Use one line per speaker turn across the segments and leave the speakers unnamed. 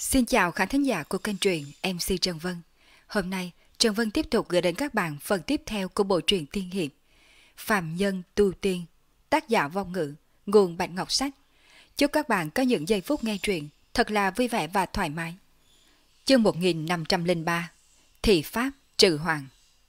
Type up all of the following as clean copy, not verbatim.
Xin chào khán thính giả của kênh truyện MC Trần Vân. Hôm nay, Trần Vân tiếp tục gửi đến các bạn phần tiếp theo của bộ truyện tiên hiệp Phàm Nhân Tu Tiên, tác giả Vong Ngữ, nguồn Bạch Ngọc Sách. Chúc các bạn có những giây phút nghe truyện thật là vui vẻ và thoải mái. Chương 1503, Thị Pháp Trừ Hoàng.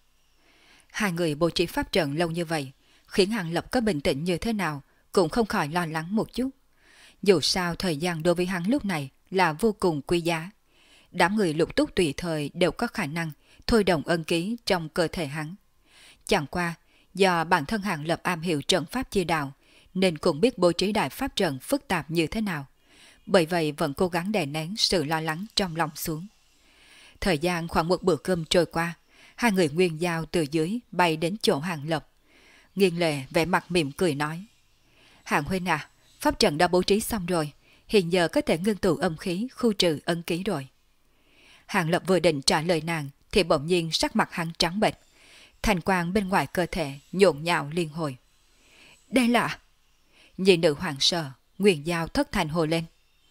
Hai người bố trí pháp trận lâu như vậy, khiến Hàng Lập có bình tĩnh như thế nào cũng không khỏi lo lắng một chút. Dù sao thời gian đối với hắn lúc này là vô cùng quý giá. Đám người lục túc tùy thời đều có khả năng thôi động ân ký trong cơ thể hắn. Chẳng qua, do bản thân Hàng Lập am hiểu trận pháp chi đạo, nên cũng biết bố trí đại pháp trận phức tạp như thế nào. Bởi vậy vẫn cố gắng đè nén sự lo lắng trong lòng xuống. Thời gian khoảng một bữa cơm trôi qua, hai người nguyên giao từ dưới bay đến chỗ Hàng Lập. Nghiên Lệ vẻ mặt mỉm cười nói: Hàng huynh à, pháp trận đã bố trí xong rồi, hiện giờ có thể ngưng tụ âm khí khu trừ ân ký rồi. Hàng Lập vừa định trả lời nàng thì bỗng nhiên sắc mặt hắn trắng bệch, thành quang bên ngoài cơ thể nhộn nhạo liên hồi. Đây là... Nhị nữ hoàng sợ, Nguyên Giao thất thành hồ lên.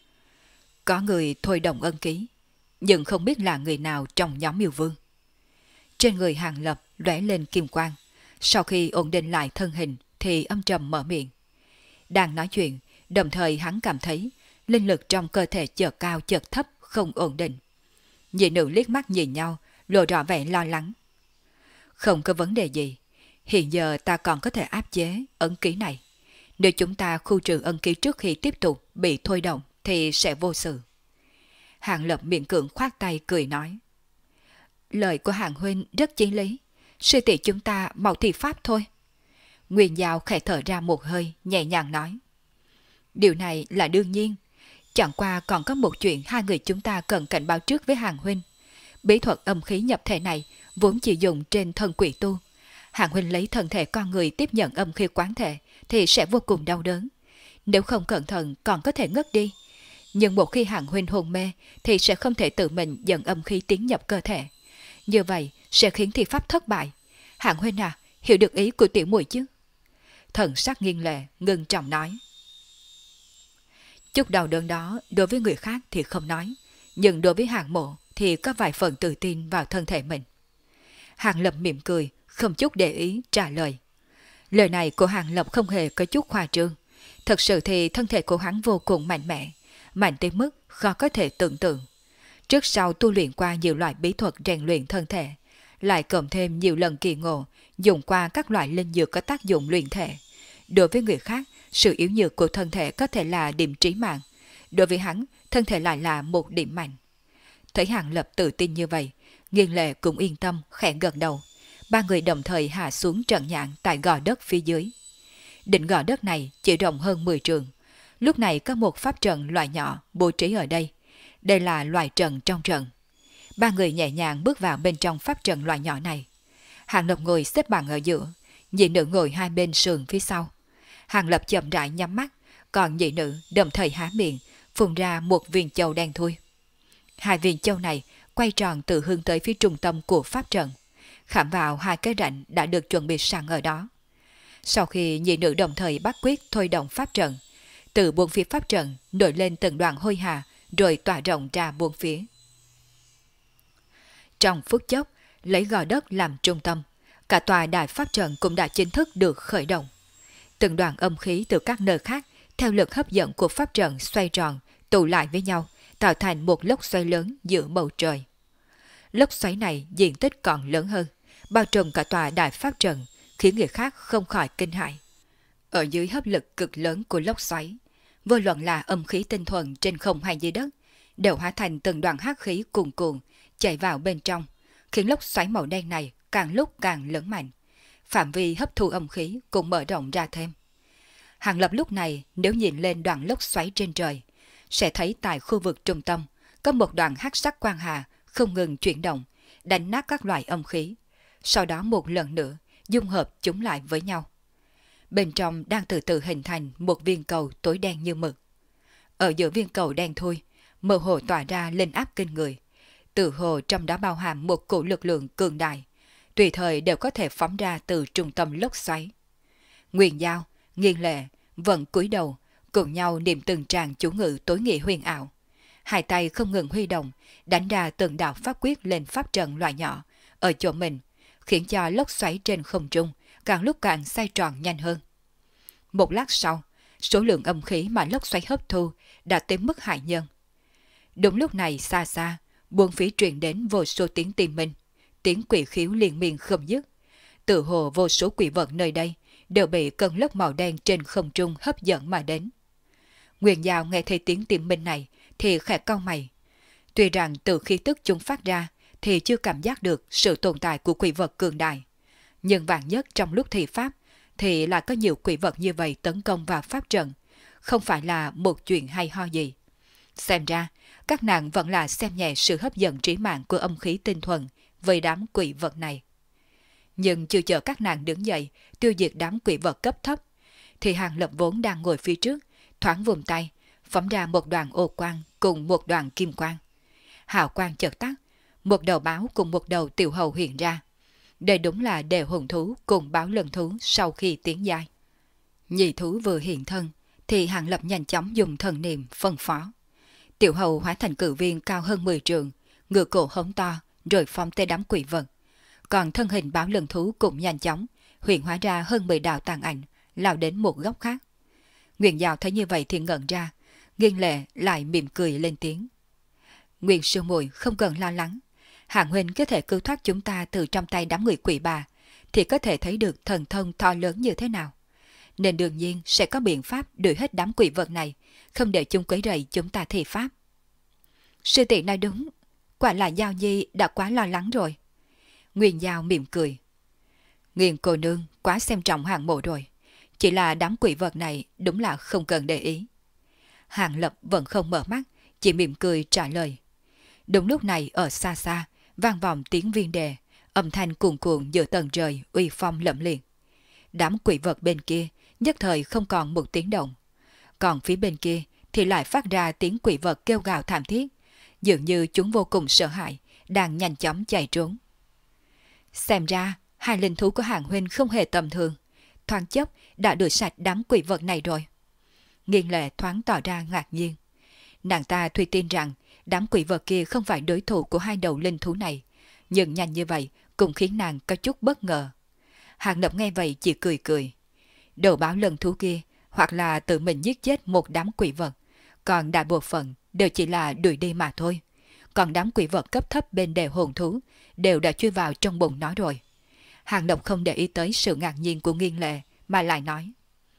Có người thôi động ân ký, nhưng không biết là người nào trong nhóm yêu vương. Trên người Hàng Lập lóe lên kim quang, sau khi ổn định lại thân hình thì âm trầm mở miệng. Đang nói chuyện, đồng thời hắn cảm thấy linh lực trong cơ thể chợt cao chợt thấp không ổn định. Nhị nữ liếc mắt nhìn nhau, lộ rõ vẻ lo lắng. Không có vấn đề gì, hiện giờ ta còn có thể áp chế ấn ký này. Nếu chúng ta khu trừ ấn ký trước khi tiếp tục bị thôi động thì sẽ vô sự. Hàng Lập miệng cưỡng khoát tay cười nói. Lời của Hàng huynh rất chí lý, sư tỷ chúng ta mau thi pháp thôi. Nguyên Giao khẽ thở ra một hơi, nhẹ nhàng nói. Điều này là đương nhiên, chẳng qua còn có một chuyện hai người chúng ta cần cảnh báo trước với Hàng huynh. Bí thuật âm khí nhập thể này vốn chỉ dùng trên thân quỷ tu. Hàng huynh lấy thân thể con người tiếp nhận âm khí quán thể thì sẽ vô cùng đau đớn. Nếu không cẩn thận còn có thể ngất đi. Nhưng một khi Hàng huynh hôn mê thì sẽ không thể tự mình dẫn âm khí tiến nhập cơ thể. Như vậy sẽ khiến thi pháp thất bại. Hàng huynh à, hiểu được ý của tiểu muội chứ? Thần sắc Nghiên Lệ ngưng trọng nói. Chút đau đớn đó đối với người khác thì không nói, nhưng đối với Hàng Mộ thì có vài phần tự tin vào thân thể mình. Hàng Lập mỉm cười, không chút để ý trả lời. Lời này của Hàng Lập không hề có chút khoa trương. Thật sự thì thân thể của hắn vô cùng mạnh mẽ, mạnh tới mức khó có thể tưởng tượng. Trước sau tu luyện qua nhiều loại bí thuật rèn luyện thân thể, lại cộng thêm nhiều lần kỳ ngộ, dùng qua các loại linh dược có tác dụng luyện thể. Đối với người khác, sự yếu nhược của thân thể có thể là điểm trí mạng. Đối với hắn, thân thể lại là một điểm mạnh. Thấy Hàng Lập tự tin như vậy, Nghiên Lệ cũng yên tâm, khẽ gật đầu. Ba người đồng thời hạ xuống trận nhạn tại gò đất phía dưới. Đỉnh gò đất này chỉ rộng hơn 10 trường. Lúc này có một pháp trận loại nhỏ bố trí ở đây. Đây là loại trận trong trận. Ba người nhẹ nhàng bước vào bên trong pháp trận loại nhỏ này. Hàng Lập ngồi xếp bằng ở giữa, nhị nữ ngồi hai bên sườn phía sau. Hàng Lập chậm rãi nhắm mắt, còn nhị nữ đồng thời há miệng, phun ra một viên châu đen thui. Hai viên châu này quay tròn từ hướng tới phía trung tâm của pháp trận, khảm vào hai cái rãnh đã được chuẩn bị sẵn ở đó. Sau khi nhị nữ đồng thời bắt quyết thôi động pháp trận, từ bốn phía pháp trận nổi lên từng đoạn hôi hà, rồi tỏa rộng ra bốn phía. Trong phút chốc, lấy gò đất làm trung tâm, cả tòa đại pháp trận cũng đã chính thức được khởi động. Từng đoàn âm khí từ các nơi khác theo lực hấp dẫn của pháp trận xoay tròn, tụ lại với nhau, tạo thành một lốc xoáy lớn giữa bầu trời. Lốc xoáy này diện tích còn lớn hơn, bao trùm cả tòa đại pháp trận, khiến người khác không khỏi kinh hãi. Ở dưới hấp lực cực lớn của lốc xoáy, vô luận là âm khí tinh thuần trên không hay dưới đất, đều hóa thành từng đoàn hắc khí cuồn cuộn chạy vào bên trong, khiến lốc xoáy màu đen này càng lúc càng lớn mạnh. Phạm vi hấp thu âm khí cũng mở rộng ra thêm. Hàng Lập lúc này nếu nhìn lên đoạn lốc xoáy trên trời, sẽ thấy tại khu vực trung tâm có một đoạn hắc sắc quang hà không ngừng chuyển động, đánh nát các loại âm khí, sau đó một lần nữa dung hợp chúng lại với nhau. Bên trong đang từ từ hình thành một viên cầu tối đen như mực. Ở giữa viên cầu đen thui, mơ hồ tỏa ra linh áp kinh người, tự hồ trong đó bao hàm một cổ lực lượng cường đại, tùy thời đều có thể phóng ra từ trung tâm lốc xoáy. Nguyên Giao, Nghiên Lệ vẫn cúi đầu, cùng nhau niệm từng tràng chú ngữ tối nghĩa huyền ảo. hai tay không ngừng huy động, đánh ra từng đạo pháp quyết lên pháp trận loại nhỏ ở chỗ mình, khiến cho lốc xoáy trên không trung càng lúc càng xoay tròn nhanh hơn. Một lát sau, số lượng âm khí mà lốc xoáy hấp thu đã tới mức hại nhân. Đúng lúc này xa xa, buông phía truyền đến vô số tiếng tim minh, tiếng quỷ khiếu liên miên không dứt. Tự hồ vô số quỷ vật nơi đây đều bị cơn lốc màu đen trên không trung hấp dẫn mà đến. Nguyên Giao nghe thấy tiếng tim minh này thì khẽ cau mày. Tuy rằng từ khi tức chúng phát ra thì chưa cảm giác được sự tồn tại của quỷ vật cường đại, nhưng vạn nhất trong lúc thi pháp thì là có nhiều quỷ vật như vậy tấn công vào pháp trận, không phải là một chuyện hay ho gì. Xem ra, các nàng vẫn là xem nhẹ sự hấp dẫn trí mạng của âm khí tinh thuần với đám quỷ vật này. Nhưng chưa chờ các nàng đứng dậy tiêu diệt đám quỷ vật cấp thấp, thì Hàng Lập vốn đang ngồi phía trước, thoáng vùng tay, phóng ra một đoàn ô quang cùng một đoàn kim quang. Hào quang chợt tắt, một đầu báo cùng một đầu tiểu hầu hiện ra. Đây đúng là đều hùng thú cùng báo lần thú sau khi tiến giai. Nhị thú vừa hiện thân, thì Hàng Lập nhanh chóng dùng thần niệm phân phó. Tiểu hầu hóa thành cự viên cao hơn 10 trượng, ngựa cổ hống to, rồi phóng tới đám quỷ vật. Còn thân hình báo lần thú cũng nhanh chóng, hiện hóa ra hơn 10 đạo tàn ảnh, lao đến một góc khác. Nguyên Giao thấy như vậy thì ngẩn ra, Nghiên Lệ lại mỉm cười lên tiếng. Nguyên sư muội không cần lo lắng, Hạng huynh có thể cứu thoát chúng ta từ trong tay đám người quỷ bà, thì có thể thấy được thần thông to lớn như thế nào. Nên đương nhiên sẽ có biện pháp đuổi hết đám quỷ vật này, không để chúng quấy rầy chúng ta thi pháp. Sư tỷ nói đúng, quả là Giao Nhi đã quá lo lắng rồi. Nguyên Giao mỉm cười. Nghiên cô nương quá xem trọng Hàng mộ rồi, chỉ là đám quỷ vật này đúng là không cần để ý. Hàng Lập vẫn không mở mắt, chỉ mỉm cười trả lời. Đúng lúc này ở xa xa, vang vọng tiếng viên đề, âm thanh cuồn cuộn giữa tầng trời uy phong lẫm liệt. Đám quỷ vật bên kia nhất thời không còn một tiếng động. Còn phía bên kia thì lại phát ra tiếng quỷ vật kêu gào thảm thiết, dường như chúng vô cùng sợ hãi, đang nhanh chóng chạy trốn. Xem ra, hai linh thú của Hàng huynh không hề tầm thường, thoáng chốc đã đuổi sạch đám quỷ vật này rồi. Nghiên Lệ thoáng tỏ ra ngạc nhiên. Nàng ta tuy tin rằng đám quỷ vật kia không phải đối thủ của hai đầu linh thú này, nhưng nhanh như vậy cũng khiến nàng có chút bất ngờ. Hàng Lập nghe vậy chỉ cười cười. Đầu báo lần thú kia hoặc là tự mình giết chết một đám quỷ vật, còn đại bộ phận đều chỉ là đuổi đi mà thôi. Còn đám quỷ vật cấp thấp bên đề hồn thú đều đã chui vào trong bụng nó rồi. Hàng Lập không để ý tới sự ngạc nhiên của Nghiên Lệ mà lại nói.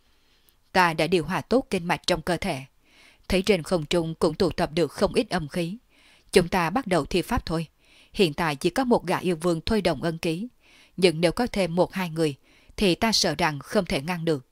Ta đã điều hòa tốt kinh mạch trong cơ thể, thấy trên không trung cũng tụ tập được không ít âm khí. Chúng ta bắt đầu thi pháp thôi. Hiện tại chỉ có một gã yêu vương thôi đồng ân ký, nhưng nếu có thêm 1-2 người thì ta sợ rằng không thể ngăn được.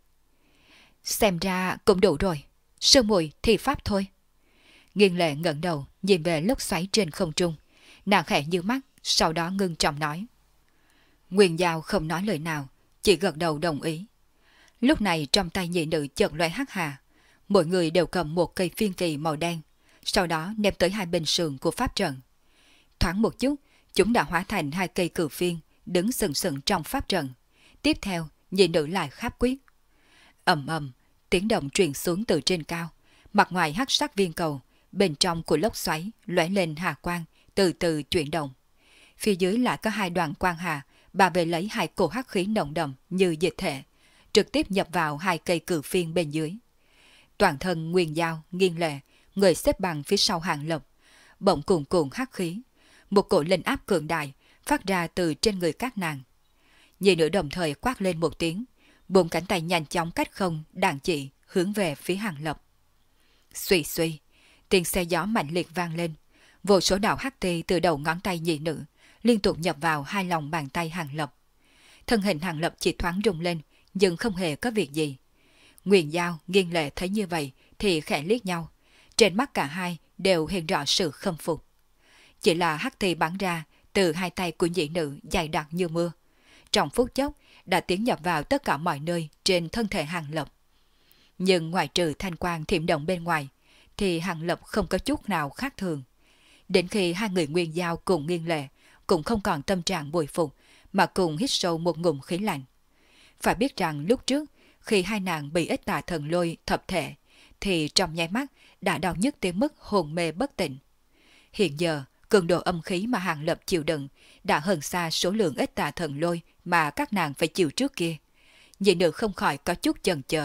Xem ra cũng đủ rồi, sư muội thi pháp thôi. Nghiên Lệ ngẩng đầu nhìn về lốc xoáy trên không trung, nàng khẽ nhíu mắt, sau đó ngưng trọng nói. Nguyên Giao không nói lời nào, chỉ gật đầu đồng ý. Lúc này trong tay nhị nữ chợt lóe hắc hà, mỗi người đều cầm một cây phiên kỳ màu đen, sau đó ném tới hai bên sườn của pháp trận. Thoáng một chút, chúng đã hóa thành hai cây cử phiên đứng sừng sừng trong pháp trận. Tiếp theo, nhị nữ lại kháp quyết. Ầm ầm, tiếng động truyền xuống từ trên cao, mặt ngoài hắc sắc viên cầu, bên trong của lốc xoáy lóe lên hà quang, từ từ chuyển động. Phía dưới lại có hai đoàn quang hà, bà về lấy hai cổ hắc khí nồng đậm như dịch thể, trực tiếp nhập vào hai cây cử phiên bên dưới. Toàn thân Nguyên Giao, Nghiên Lệ, người xếp bằng phía sau Hàng Lập, bỗng cuồn cuộn hắc khí, một cổ linh áp cường đại phát ra từ trên người các nàng. Nhị nữ đồng thời quát lên một tiếng, bốn cánh tay nhanh chóng cách không đạn chỉ hướng về phía Hàng Lập. Xuy xuy, tiếng xe gió mạnh liệt vang lên, vô số đạo hắc ti từ đầu ngón tay nhị nữ liên tục nhập vào hai lòng bàn tay Hàng Lập. Thân hình Hàng Lập chỉ thoáng rung lên, nhưng không hề có việc gì. Nguyên Giao, Nghiên Lệ thấy như vậy thì khẽ liếc nhau, trên mắt cả hai đều hiện rõ sự khâm phục. Chỉ là hắc ti bắn ra từ hai tay của nhị nữ dày đặc như mưa, trong phút chốc đã tiến nhập vào tất cả mọi nơi trên thân thể Hàng Lập. Nhưng ngoài trừ thanh quang thiểm động bên ngoài, thì Hàng Lập không có chút nào khác thường. Đến khi hai người Nguyên Giao cùng Nghiên Lệ cũng không còn tâm trạng bồi phục, mà cùng hít sâu một ngụm khí lạnh. Phải biết rằng lúc trước, khi hai nàng bị ích tà thần lôi thập thể, thì trong nháy mắt đã đau nhức tới mức hồn mê bất tỉnh. Hiện giờ, cường độ âm khí mà Hàng Lập chịu đựng đã hơn xa số lượng ít tà thần lôi mà các nàng phải chịu trước kia. Nhị nữ không khỏi có chút chần chờ.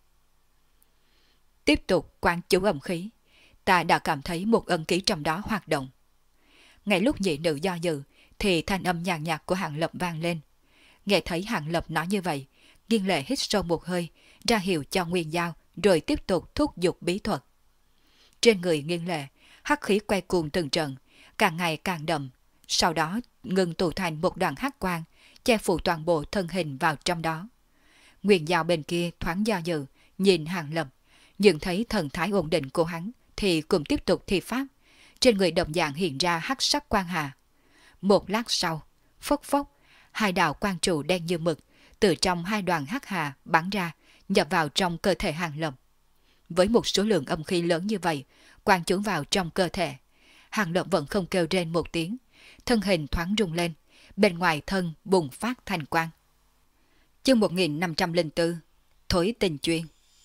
Tiếp tục quan chú âm khí, ta đã cảm thấy một ân ký trong đó hoạt động. Ngay lúc nhị nữ do dự, thì thanh âm nhàn nhạt của Hàng Lập vang lên. Nghe thấy Hàng Lập nói như vậy, Nghiên Lệ hít sâu một hơi, ra hiệu cho Nguyên Giao, rồi tiếp tục thúc giục bí thuật. Trên người Nghiên Lệ, hắc khí quay cuồng từng trận, càng ngày càng đậm, sau đó ngừng tụ thành một đoàn hắc quang, che phủ toàn bộ thân hình vào trong đó. Nguyên Giao bên kia thoáng do dự, nhìn Hàng Lập, nhưng thấy thần thái ổn định của hắn thì cũng tiếp tục thi pháp. Trên người đồng dạng hiện ra hắc sắc quang hà. Một lát sau, phốc phốc, hai đạo quang trụ đen như mực từ trong hai đoàn hắc hà bắn ra, nhập vào trong cơ thể Hàng Lập. Với một số lượng âm khí lớn như vậy, quang trúng vào trong cơ thể, Hàng Lập vẫn không kêu rên một tiếng, thân hình thoáng rung lên, bên ngoài thân bùng phát thành quang. Chương 1504, Thối tình chuyên.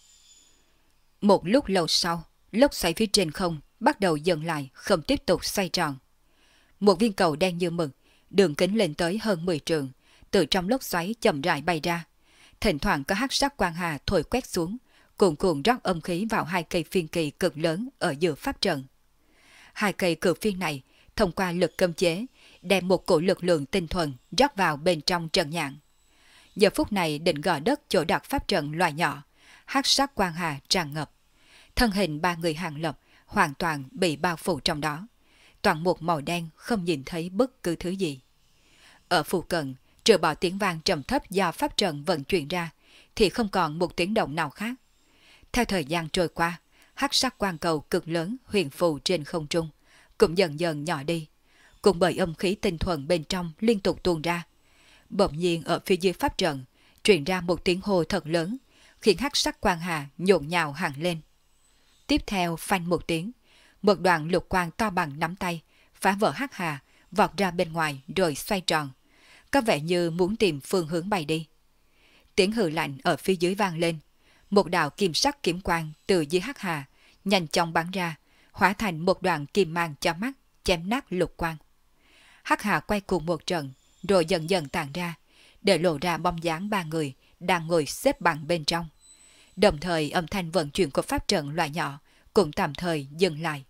Một lúc lâu sau, lốc xoáy phía trên không bắt đầu dừng lại, không tiếp tục xoay tròn. Một viên cầu đen như mực, đường kính lên tới hơn 10 trượng, từ trong lốc xoáy chậm rãi bay ra. Thỉnh thoảng có hắc sắc quang hà thổi quét xuống, cuồn cuộn rót âm khí vào hai cây phiên kỳ cực lớn ở giữa pháp trận. Hai cây cự phiên này thông qua lực cấm chế, đem một cổ lực lượng tinh thuần rót vào bên trong trận nhạn. Giờ phút này định gò đất chỗ đặt pháp trận loại nhỏ, hắc sắc quang hà tràn ngập. Thân hình ba người Hàng Lập hoàn toàn bị bao phủ trong đó, toàn một màu đen, không nhìn thấy bất cứ thứ gì. Ở phụ cận, trừ bỏ tiếng vang trầm thấp do pháp trận vận chuyển ra, thì không còn một tiếng động nào khác. Theo thời gian trôi qua, hắc sắc quang cầu cực lớn huyền phù trên không trung cũng dần dần nhỏ đi, cùng bởi âm khí tinh thuần bên trong liên tục tuôn ra. Bỗng nhiên ở phía dưới pháp trận truyền ra một tiếng hô thật lớn, khiến hắc sắc quang hà nhộn nhào hẳn lên. Tiếp theo phanh một tiếng, một đoạn lục quang to bằng nắm tay phá vỡ hắc hà, vọt ra bên ngoài rồi xoay tròn, có vẻ như muốn tìm phương hướng bay đi. Tiếng hừ lạnh ở phía dưới vang lên, một đạo kim sắc kiếm quang từ dưới hắc hà nhanh chóng bắn ra, hóa thành một đoạn kim mang cho mắt, chém nát lục quang. Hắc hà quay cùng một trận, rồi dần dần tàn ra, để lộ ra bóng dáng ba người đang ngồi xếp bằng bên trong. Đồng thời âm thanh vận chuyển của pháp trận loại nhỏ cũng tạm thời dừng lại.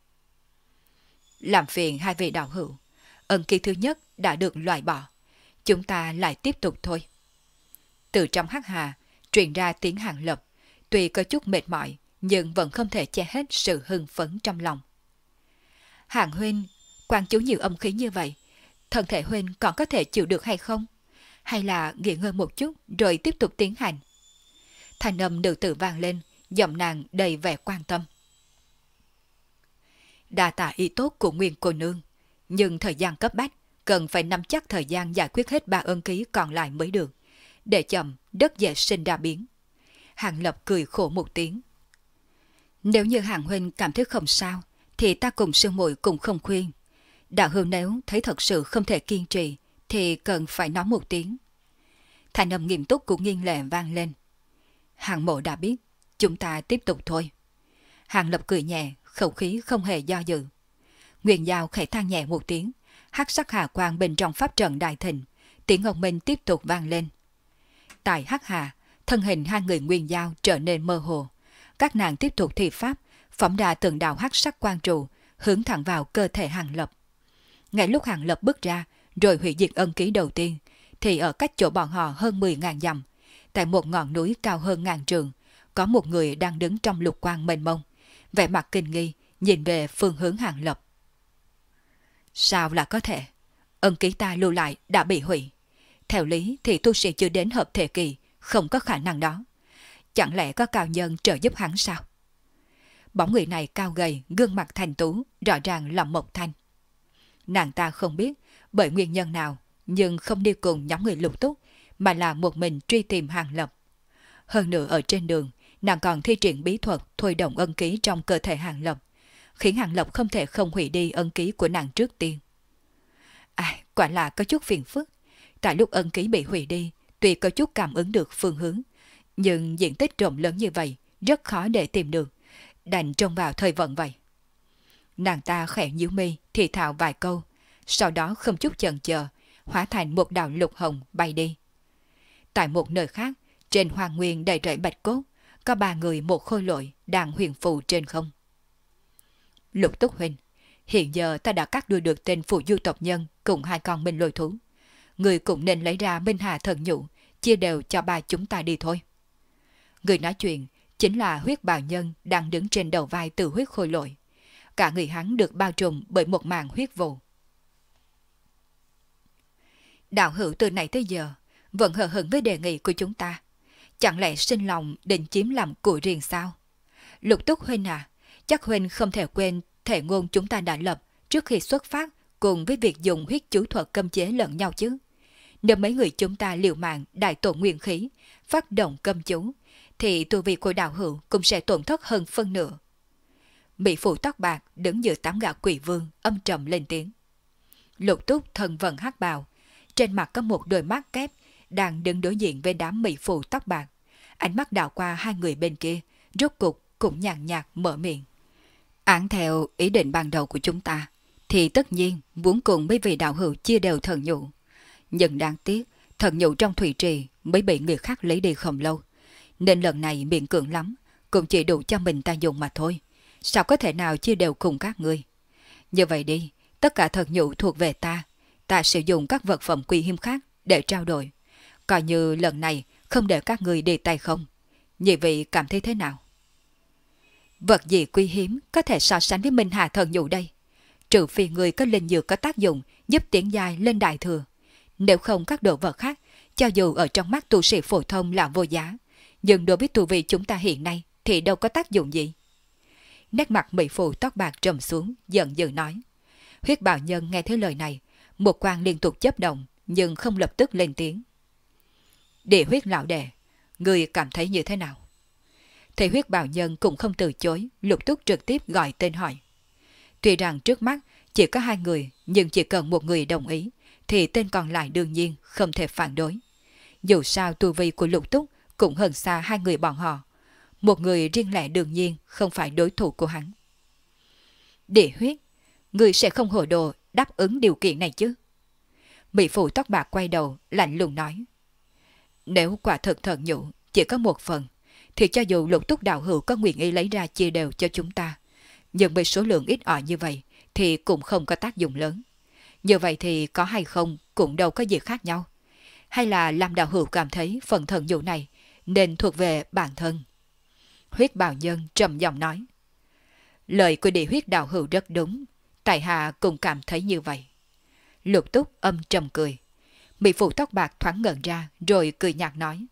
Làm phiền hai vị đạo hữu, ân ký thứ nhất đã được loại bỏ, chúng ta lại tiếp tục thôi. Từ trong hắc hà truyền ra tiếng Hàng Lập, tuy có chút mệt mỏi nhưng vẫn không thể che hết sự hưng phấn trong lòng. Hàng huynh, quan chú nhiều âm khí như vậy, thân thể huynh còn có thể chịu được hay không? Hay là nghỉ ngơi một chút rồi tiếp tục tiến hành? Thanh âm nữ tử vang lên, giọng nàng đầy vẻ quan tâm. Đa tạ ý tốt của Nguyên cô nương, nhưng thời gian cấp bách, cần phải nắm chắc thời gian giải quyết hết 3 ân ký còn lại mới được. Để chậm, rất dễ sinh ra biến. Hàng Lập cười khổ một tiếng. Nếu như Hàng huynh cảm thấy không sao, thì ta cùng sư muội cũng không khuyên. Đạo hữu nếu thấy thật sự không thể kiên trì, thì cần phải nói một tiếng. Thanh âm nghiêm túc của Nghiên Lệ vang lên. Hàng mộ đã biết, chúng ta tiếp tục thôi. Hàng Lập cười nhẹ, khẩu khí không hề do dự. Nguyên Giao khẽ than nhẹ một tiếng, hắc sắc hà quang bên trong pháp trận đại thịnh, tiếng ông minh tiếp tục vang lên. Tại hắc hà, thân hình hai người Nguyên Giao trở nên mơ hồ. Các nàng tiếp tục thi pháp, phóng ra từng đạo hắc sắc quang trụ, hướng thẳng vào cơ thể Hàng Lập. Ngay lúc Hàng Lập bước ra, rồi hủy diệt ân ký đầu tiên, thì ở cách chỗ bọn họ hơn 10.000 dặm, tại một ngọn núi cao hơn 1000 trượng, có một người đang đứng trong lục quang mênh mông, vẻ mặt kinh nghi, nhìn về phương hướng Hàng Lập. Sao là có thể? Ân ký ta lưu lại đã bị hủy. Theo lý thì tu sĩ chưa đến hợp thể kỳ, không có khả năng đó. Chẳng lẽ có cao nhân trợ giúp hắn sao? Bóng người này cao gầy, gương mặt thành tú, rõ ràng là Mộc Thanh. Nàng ta không biết bởi nguyên nhân nào, nhưng không đi cùng nhóm người Lục Túc, mà là một mình truy tìm Hàng Lập. Hơn nữa ở trên đường, nàng còn thi triển bí thuật thôi động ân ký trong cơ thể Hàng Lập, khiến Hàng Lập không thể không hủy đi ân ký của nàng trước tiên. Quả là có chút phiền phức. Tại lúc ân ký bị hủy đi, tuy có chút cảm ứng được phương hướng, nhưng diện tích rộng lớn như vậy rất khó để tìm được. đành trông vào thời vận vậy. Nàng ta khẽ nhíu mi thì thào vài câu, sau đó không chút chần chờ, hóa thành một đạo lục hồng bay đi. Tại một nơi khác, trên hoàng nguyên đầy rẫy bạch cốt, có 3 người một khôi lỗi đang huyền phù trên không. Lục Túc huynh, hiện giờ ta đã cắt đuôi được tên phù du tộc nhân cùng 2 con minh lôi thú. Người cũng nên lấy ra Minh Hà thần nhũ, chia đều cho 3 chúng ta đi thôi. Người nói chuyện chính là huyết bào nhân đang đứng trên đầu vai Từ Huyết khôi lỗi. Cả người hắn được bao trùm bởi một màn huyết vụ. Đạo hữu từ nãy tới giờ vẫn hờ hững với đề nghị của chúng ta. Chẳng lẽ sinh lòng định chiếm làm của riêng sao? Lục Túc huynh à, chắc huynh không thể quên thể ngôn chúng ta đã lập trước khi xuất phát cùng với việc dùng huyết chú thuật cấm chế lẫn nhau chứ. Nếu mấy người chúng ta liều mạng đại tổ nguyên khí, phát động cấm chú, thì tu vi của đạo hữu cũng sẽ tổn thất hơn phân nửa. Mỹ phụ tóc bạc đứng giữa 8 gã quỷ vương âm trầm lên tiếng. Lục Túc thân vận hắc bào, trên mặt có một đôi mắt kép đang đứng đối diện với đám mỹ phụ tóc bạc. Ánh mắt đảo qua 2 người bên kia, rốt cục cũng nhàn nhạt mở miệng. Án theo ý định ban đầu của chúng ta, thì tất nhiên muốn cùng mấy vị đạo hữu chia đều thần nhũ. Nhưng đáng tiếc, thần nhũ trong thủy trì mới bị người khác lấy đi không lâu. Nên lần này miễn cưỡng lắm, cũng chỉ đủ cho mình ta dùng mà thôi. Sao có thể nào chia đều cùng các ngươi? Như vậy đi, tất cả thần nhũ thuộc về ta. Ta sử dụng các vật phẩm quý hiếm khác để trao đổi. Coi như lần này không để các ngươi đi tay không. Nhị vị cảm thấy thế nào? Vật gì quý hiếm có thể so sánh với Minh Hà thần nhũ đây? Trừ phi người có linh dược có tác dụng giúp tiến dài lên đại thừa. Nếu không các đồ vật khác, cho dù ở trong mắt tu sĩ phổ thông là vô giá, nhưng đối với tu vi chúng ta hiện nay thì đâu có tác dụng gì. Nét mặt mỹ phụ tóc bạc trầm xuống, giận dữ nói. Huyết bào nhân nghe thấy lời này, một quang liên tục chớp động, nhưng không lập tức lên tiếng. Địa huyết lão đệ, người cảm thấy như thế nào? Thì huyết bào nhân cũng không từ chối, Lục Túc trực tiếp gọi tên hỏi. Tuy rằng trước mắt chỉ có 2 người, nhưng chỉ cần một người đồng ý, thì tên còn lại đương nhiên không thể phản đối. Dù sao tu vi của Lục Túc cũng hơn xa 2 người bọn họ. Một người riêng lẻ đương nhiên không phải đối thủ của hắn. Địa huyết, người sẽ không hồ đồ đáp ứng điều kiện này chứ? Mỹ phụ tóc bạc quay đầu, lạnh lùng nói. Nếu quả thực thần nhũ chỉ có một phần, thì cho dù Lục Túc đạo hữu có nguyện ý lấy ra chia đều cho chúng ta, nhưng với số lượng ít ỏi như vậy thì cũng không có tác dụng lớn. Như vậy thì có hay không cũng đâu có gì khác nhau. Hay là Lam đạo hữu cảm thấy phần thần nhũ này nên thuộc về bản thân? Huyết bào nhân trầm giọng nói. Lời của địa huyết đạo hữu rất đúng, tại hạ cũng cảm thấy như vậy. Lục Túc âm trầm cười. Mỹ phụ tóc bạc thoáng ngẩn ra rồi cười nhạt nói.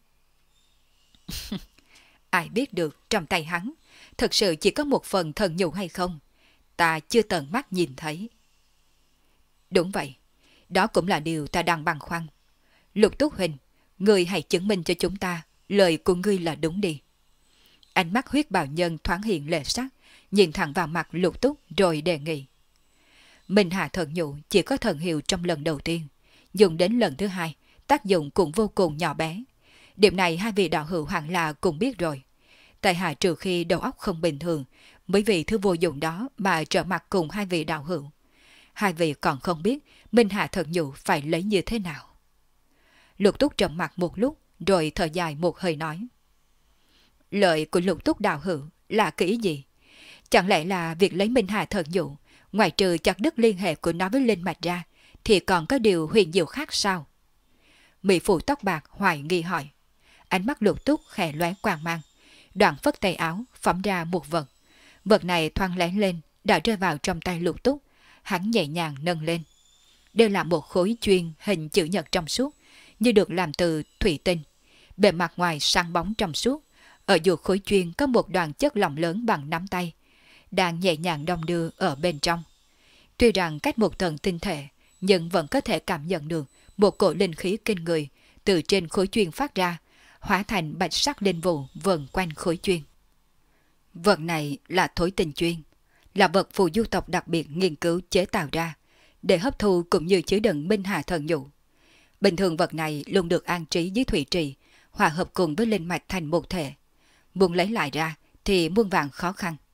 Ai biết được trong tay hắn thật sự chỉ có một phần thần nhũ hay không? Ta chưa tận mắt nhìn thấy. Đúng vậy, đó cũng là điều ta đang băn khoăn. Lục Túc huynh, ngươi hãy chứng minh cho chúng ta lời của ngươi là đúng đi. Ánh mắt huyết bào nhân thoáng hiện lệ sắc, nhìn thẳng vào mặt Lục Túc rồi đề nghị. Minh Hà thần nhũ chỉ có thần hiệu trong lần đầu tiên, dùng đến lần thứ 2, tác dụng cũng vô cùng nhỏ bé. Điểm này 2 vị đạo hữu hẳn là cũng biết rồi. Tại hạ trừ khi đầu óc không bình thường, mới vì thứ vô dụng đó mà trở mặt cùng 2 vị đạo hữu. 2 vị còn không biết Minh Hà thần nhũ phải lấy như thế nào. Lục Túc trầm mặt một lúc rồi thở dài một hơi nói. Lời của Lục Túc đạo hữu là cái ý gì? Chẳng lẽ là việc lấy Minh Hà thần nhũ, ngoài trừ chặt đứt liên hệ của nó với linh mạch ra, thì còn có điều huyền diệu khác sao? Mỹ phụ tóc bạc hoài nghi hỏi. Ánh mắt Lục Túc khẽ lóe quang mang, đoạn phất tay áo phóng ra một vật. Vật này thoáng lén lên đã rơi vào trong tay Lục Túc. Hắn nhẹ nhàng nâng lên. Đây là một khối chuyên hình chữ nhật trong suốt, như được làm từ thủy tinh. Bề mặt ngoài sáng bóng trong suốt, ở giữa khối chuyên có một đoàn chất lỏng lớn bằng nắm tay, đang nhẹ nhàng đong đưa ở bên trong. Tuy rằng cách một tầng tinh thể, nhưng vẫn có thể cảm nhận được một cổ linh khí kinh người từ trên khối chuyên phát ra, hóa thành bạch sắc linh vụ vần quanh khối chuyên. Vật này là thối tinh chuyên, là vật phù du tộc đặc biệt nghiên cứu chế tạo ra, để hấp thu cũng như chứa đựng Minh Hà thần nhũ. Bình thường vật này luôn được an trí dưới thủy trì, hòa hợp cùng với linh mạch thành một thể. Muốn lấy lại ra thì muôn vàn khó khăn.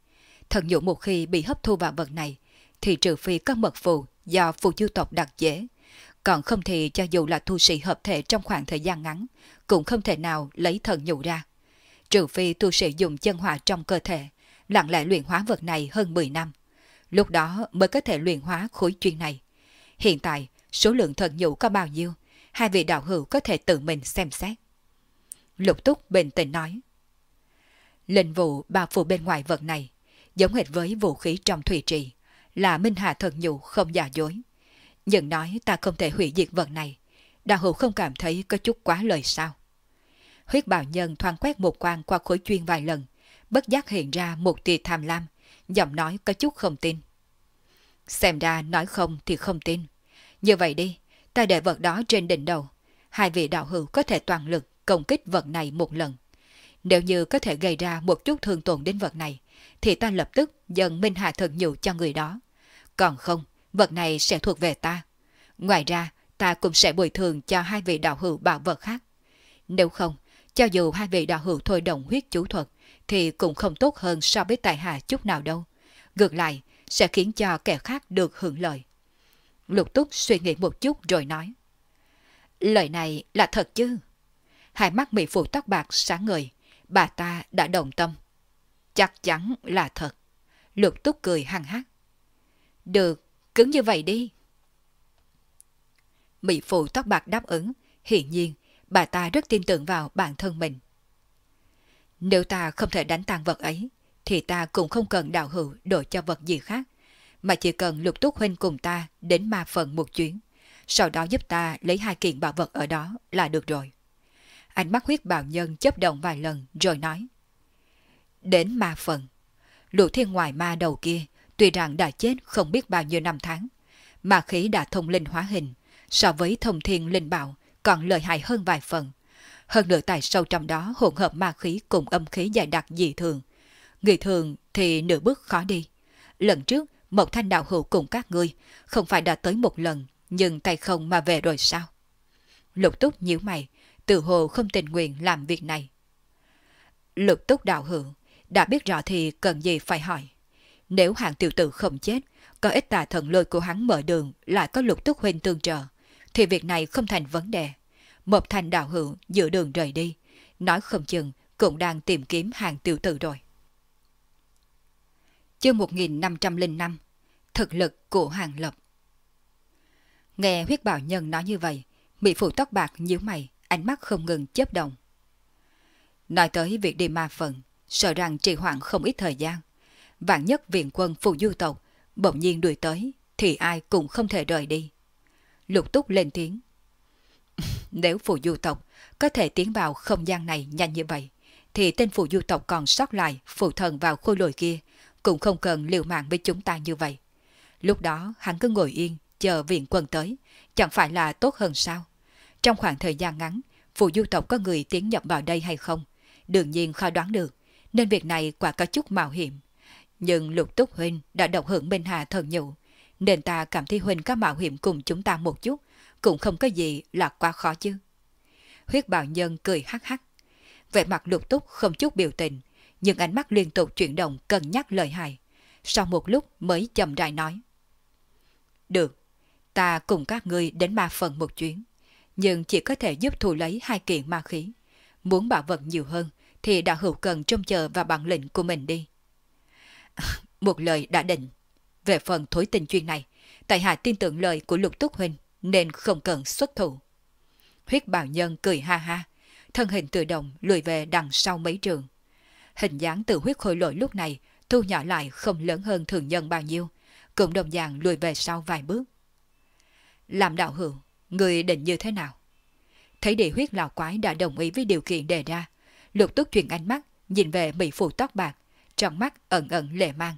Thần nhũ một khi bị hấp thu vào vật này, thì trừ phi có mật phù do phù du tộc đặt chế, còn không thì cho dù là tu sĩ hợp thể trong khoảng thời gian ngắn, cũng không thể nào lấy thần nhũ ra. Trừ phi tu sĩ dùng chân hỏa trong cơ thể, lặng lẽ luyện hóa vật này hơn 10 năm. Lúc đó mới có thể luyện hóa khối chuyên này. Hiện tại, số lượng thần nhũ có bao nhiêu, hai vị đạo hữu có thể tự mình xem xét. Lục Túc bình tĩnh nói. Linh vụ bao phủ bên ngoài vật này, giống hệt với vũ khí trong thủy trì, là minh hà thần nhũ không giả dối. Nhưng nói ta không thể hủy diệt vật này, đạo hữu không cảm thấy có chút quá lời sao? Huyết bào nhân thoáng quét một quang qua khối chuyên vài lần, bất giác hiện ra một tia tham lam, giọng nói có chút không tin. Xem ra nói không thì không tin. Như vậy đi, ta để vật đó trên đỉnh đầu, hai vị đạo hữu có thể toàn lực công kích vật này một lần. Nếu như có thể gây ra một chút thương tổn đến vật này, thì ta lập tức dâng minh hạ thần nhũ cho người đó. Còn không, vật này sẽ thuộc về ta. Ngoài ra, ta cũng sẽ bồi thường cho hai vị đạo hữu bảo vật khác. Nếu không, cho dù hai vị đạo hữu thôi động huyết chú thuật, thì cũng không tốt hơn so với tại hạ chút nào đâu. Ngược lại, sẽ khiến cho kẻ khác được hưởng lợi. Lục Túc suy nghĩ một chút rồi nói. Lời này là thật chứ? Hai mắt mỹ phụ tóc bạc sáng ngời, bà ta đã đồng tâm. Chắc chắn là thật. Lục Túc cười hăng hắc. Được, cứ như vậy đi. Mỹ phụ tóc bạc đáp ứng, hiển nhiên bà ta rất tin tưởng vào bản thân mình. Nếu ta không thể đánh tan vật ấy, thì ta cũng không cần đạo hữu đổi cho vật gì khác, mà chỉ cần Lục Túc huynh cùng ta đến ma phần một chuyến, sau đó giúp ta lấy hai kiện bảo vật ở đó là được rồi. Ánh mắt huyết bào nhân chớp động vài lần rồi nói. Đến ma phần, Lũ thiên ngoài ma đầu kia tuy rằng đã chết không biết bao nhiêu năm tháng, mà khí đã thông linh hóa hình, so với thông thiên linh bảo còn lợi hại hơn vài phần. Hơn nữa tại sâu trong đó hỗn hợp ma khí cùng âm khí dày đặc dị thường. Người thường thì nửa bước khó đi. Lần trước, Mộc Thanh đạo hữu cùng các ngươi không phải đã tới một lần, nhưng tay không mà về rồi sao? Lục Túc nhíu mày, tự hồ không tình nguyện làm việc này. Lục Túc đạo hữu, đã biết rõ thì cần gì phải hỏi. Nếu hạng tiểu tử không chết, có ít tà thần lôi của hắn mở đường lại có Lục Túc huynh tương trợ, thì việc này không thành vấn đề. Mộc Thanh đạo hữu giữa đường rời đi, nói không chừng cũng đang tìm kiếm hàng tiểu tử rồi. Chương 1505 Thực lực của Hàng Lập. Nghe huyết bào nhân nói như vậy, mỹ phụ tóc bạc nhíu mày, ánh mắt không ngừng chớp động. Nói tới việc đi ma phần, sợ rằng trì hoãn không ít thời gian. Vạn nhất viện quân phù du tộc bỗng nhiên đuổi tới, thì ai cũng không thể rời đi. Lục Túc lên tiếng. Nếu phù du tộc có thể tiến vào không gian này nhanh như vậy, thì tên phù du tộc còn sót lại phụ thần vào khôi lỗi kia cũng không cần liều mạng với chúng ta như vậy. Lúc đó hắn cứ ngồi yên chờ viện quân tới, chẳng phải là tốt hơn sao? Trong khoảng thời gian ngắn, phù du tộc có người tiến nhập vào đây hay không, đương nhiên khó đoán được, nên việc này quả có chút mạo hiểm. Nhưng Lục Túc huynh đã độc hưởng minh hà thần nhũ, nên ta cảm thấy huynh có mạo hiểm cùng chúng ta một chút, cũng không có gì là quá khó chứ. Huyết bào nhân cười hắc hắc. Vẻ mặt Lục Túc không chút biểu tình, nhưng ánh mắt liên tục chuyển động cân nhắc lời hại. Sau một lúc mới chậm rãi nói. Được, ta cùng các ngươi đến ma phần một chuyến, nhưng chỉ có thể giúp thu lấy hai kiện ma khí. Muốn bảo vật nhiều hơn thì đạo hữu cần trông chờ vào bản lĩnh của mình đi. Một lời đã định. Về phần thối tình chuyên này, tại hạ tin tưởng lời của Lục Túc huynh nên không cần xuất thủ. Huyết bào nhân cười ha ha, thân hình tự động lùi về đằng sau mấy trường. Hình dáng từ huyết khôi lỗi lúc này thu nhỏ lại không lớn hơn thường nhân bao nhiêu, cũng đồng dạng lùi về sau vài bước. Làm đạo hữu, người định như thế nào? Thấy địa huyết lão quái đã đồng ý với điều kiện đề ra, Lục Túc chuyển ánh mắt nhìn về mỹ phụ tóc bạc, trong mắt ẩn ẩn lệ mang.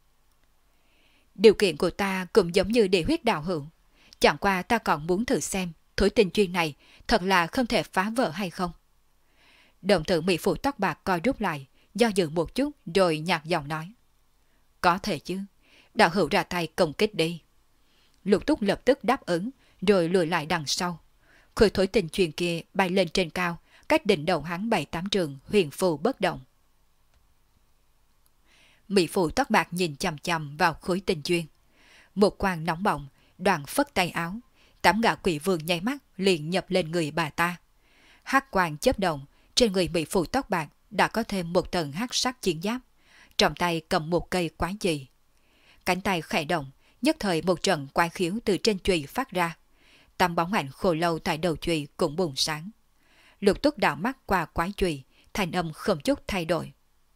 Điều kiện của ta cũng giống như địa huyết đạo hữu, chẳng qua ta còn muốn thử xem thối tình chuyên này thật là không thể phá vỡ hay không. Đồng tử mỹ phụ tóc bạc coi rút lại, do dự một chút rồi nhạt giọng nói. Có thể chứ, đạo hữu ra tay công kích đi. Lục Túc lập tức đáp ứng, rồi lùi lại đằng sau. Khối thối tình chuyên kia bay lên trên cao, cách đỉnh đầu hắn 7-8 trường, huyền phù bất động. Mỹ phụ tóc bạc nhìn chằm chằm vào khối tinh duyên. Một quang nóng bỏng, đoàn phất tay áo, tám gã quỷ vương nháy mắt liền nhập lên người bà ta. Hắc quang chớp động, trên người Mỹ phụ tóc bạc đã có thêm một tầng hắc sắc chiến giáp, trong tay cầm một cây quái chùy. Cánh tay khẽ động, nhất thời một trận quái khiếu từ trên chùy phát ra. Tầm bóng ảnh khô lâu tại đầu chùy cũng bùng sáng. Lục Túc đảo mắt qua quái chùy, thanh âm không chút thay đổi.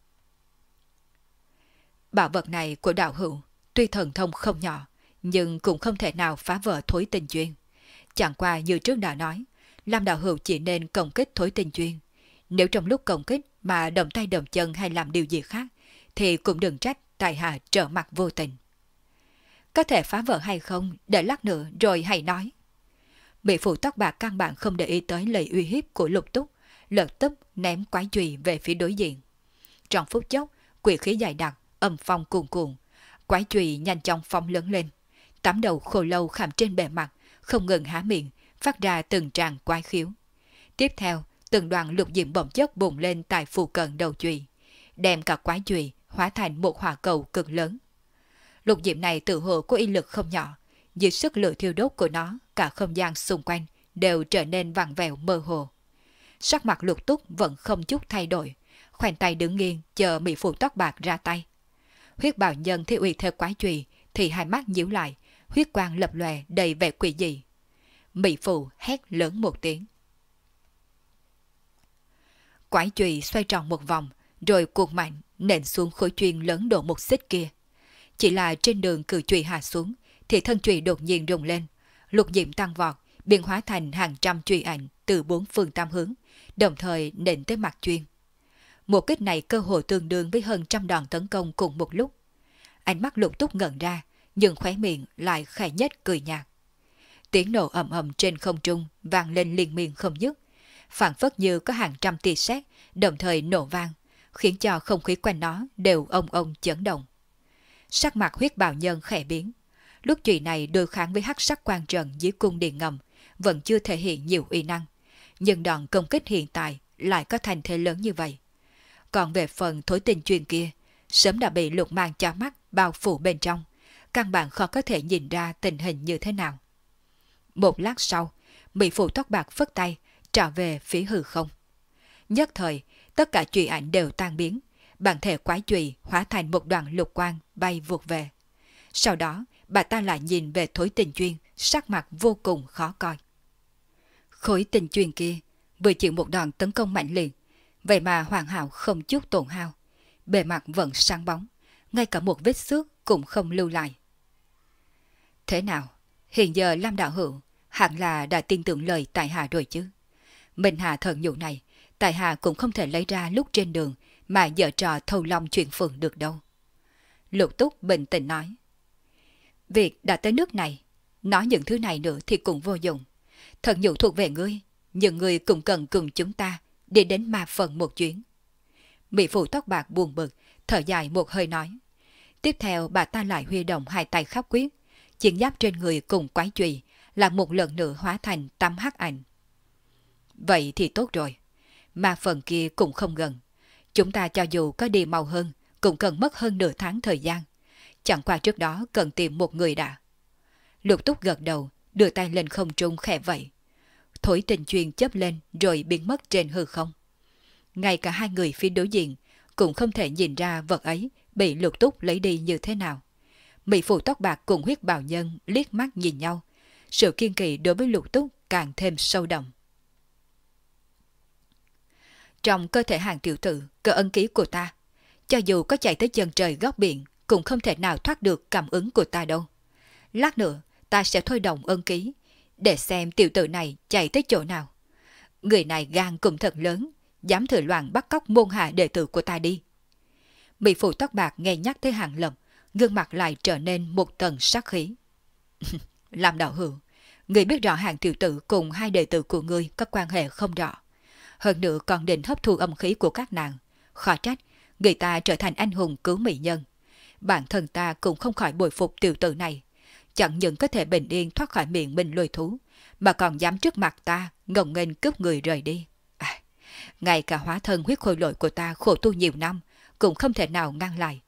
Bảo vật này của đạo hữu tuy thần thông không nhỏ, nhưng cũng không thể nào phá vỡ thối tình duyên. Chẳng qua như trước đã nói, Lam đạo hữu chỉ nên công kích thối tình duyên. Nếu trong lúc công kích mà động tay động chân hay làm điều gì khác, thì cũng đừng trách tại hạ trở mặt vô tình. Có thể phá vỡ hay không, để lát nữa rồi hãy nói. Bị phụ tóc bạc căn bản không để ý tới lời uy hiếp của Lục Túc, lập tức ném quái chùy về phía đối diện. Trong phút chốc, quỷ khí dày đặc, âm phong cuồn cuộn, quái chùy nhanh chóng phóng lớn lên. Tám đầu khô lâu khảm trên bề mặt, không ngừng há miệng, phát ra từng tràng quái khiếu. Tiếp theo, từng đoàn lục diệm bỗng chốc bùng lên tại phụ cận đầu chùy, đem cả quái chùy hóa thành một hỏa cầu cực lớn. Lục diệm này tự hồ có uy lực không nhỏ, dưới sức lửa thiêu đốt của nó, cả không gian xung quanh đều trở nên vặn vẹo mơ hồ. Sắc mặt Lục Túc vẫn không chút thay đổi, khoanh tay đứng nghiêng chờ mỹ phụ tóc bạc ra tay. Huyết bào nhân thi uy theo quái chùy thì hai mắt nhíu lại, huyết quang lập lòe đầy vẻ quỷ dị. Mỹ phụ hét lớn một tiếng. Quái chùy xoay tròn một vòng, rồi cuộn mạnh nện xuống khối chuyên lớn độ một xích kia. Chỉ là trên đường cử chùy hạ xuống, thì thân chùy đột nhiên rung lên, lục diệm tăng vọt, biến hóa thành hàng trăm chùy ảnh từ bốn phương tám hướng, đồng thời nện tới mặt chuyên. Một kích này cơ hội tương đương với hơn trăm đòn tấn công cùng một lúc. Ánh mắt Lục Túc ngẩn ra, nhưng khóe miệng lại khẽ nhếch cười nhạt. Tiếng nổ ầm ầm trên không trung vang lên liên miên không dứt, phảng phất như có hàng trăm tia sét đồng thời nổ vang, khiến cho không khí quanh nó đều ông ông chấn động. Sắc mặt huyết bào nhân khẽ biến. Lúc chùy này đối kháng với hắc sắc quan trần dưới cung điện ngầm, vẫn chưa thể hiện nhiều uy năng, nhưng đòn công kích hiện tại lại có thành thế lớn như vậy. Còn về phần thối tình chuyền kia, sớm đã bị lục mang chói mắt bao phủ bên trong, căn bản khó có thể nhìn ra tình hình như thế nào. Một lát sau, mỹ phụ tóc bạc phất tay, trở về phía hư không. Nhất thời, tất cả chùy ảnh đều tan biến, bản thể quái chùy hóa thành một đoàn lục quang bay vụt về. Sau đó, bà ta lại nhìn về thối tình chuyên, sắc mặt vô cùng khó coi. Khối tình chuyên kia vừa chịu một đòn tấn công mạnh liệt, vậy mà hoàn hảo không chút tổn hao, bề mặt vẫn sáng bóng, ngay cả một vết xước cũng không lưu lại. Thế nào, hiện giờ Lam đạo hữu hẳn là đã tin tưởng lời tại hạ rồi chứ? Minh Hà thần dụ này, tại hạ cũng không thể lấy ra lúc trên đường mà giở trò thâu long chuyện phường được đâu. Lục Túc bình tĩnh nói. Việc đã tới nước này, nói những thứ này nữa thì cũng vô dụng. Thần dụ thuộc về ngươi, nhưng ngươi cũng cần cùng chúng ta đi đến ma phần một chuyến. Mỹ phụ tóc bạc buồn bực, thở dài một hơi nói. Tiếp theo bà ta lại huy động hai tay khắp quyết, chiến giáp trên người cùng quái chùy là một lần nữa hóa thành tấm hắc ảnh. Vậy thì tốt rồi, ma phần kia cũng không gần. Chúng ta cho dù có đi mau hơn, cũng cần mất hơn nửa tháng thời gian. Chẳng qua trước đó cần tìm một người đã. Lục Túc gật đầu, đưa tay lên không trung khẽ vậy. Thối tình chuyên chớp lên rồi biến mất trên hư không. Ngay cả hai người phía đối diện cũng không thể nhìn ra vật ấy bị Lục Túc lấy đi như thế nào. Mỹ phụ tóc bạc cùng huyết bào nhân liếc mắt nhìn nhau. Sự kiên kỵ đối với Lục Túc càng thêm sâu đậm. Trong cơ thể hàng tiểu tử, cơ ấn ký của ta, cho dù có chạy tới chân trời góc biển, cũng không thể nào thoát được cảm ứng của ta đâu. Lát nữa, ta sẽ thôi động ấn ký, để xem tiểu tử này chạy tới chỗ nào. Người này gan cũng thật lớn, dám thừa loạn bắt cóc môn hạ đệ tử của ta đi. Mỹ phụ tóc bạc nghe nhắc tới Hàng Lập, gương mặt lại trở nên một tầng sát khí. Làm đạo hữu, người biết rõ hàng tiểu tử cùng hai đệ tử của ngươi có quan hệ không rõ. Hơn nữa còn định hấp thu âm khí của các nàng. Khó trách, người ta trở thành anh hùng cứu mỹ nhân. Bản thân ta cũng không khỏi bồi phục tiểu tử này. Chẳng những có thể bình yên thoát khỏi miệng mình lôi thú, mà còn dám trước mặt ta ngông nghênh cướp người rời đi. Ngay cả hóa thân huyết khôi lội của ta khổ tu nhiều năm cũng không thể nào ngăn lại.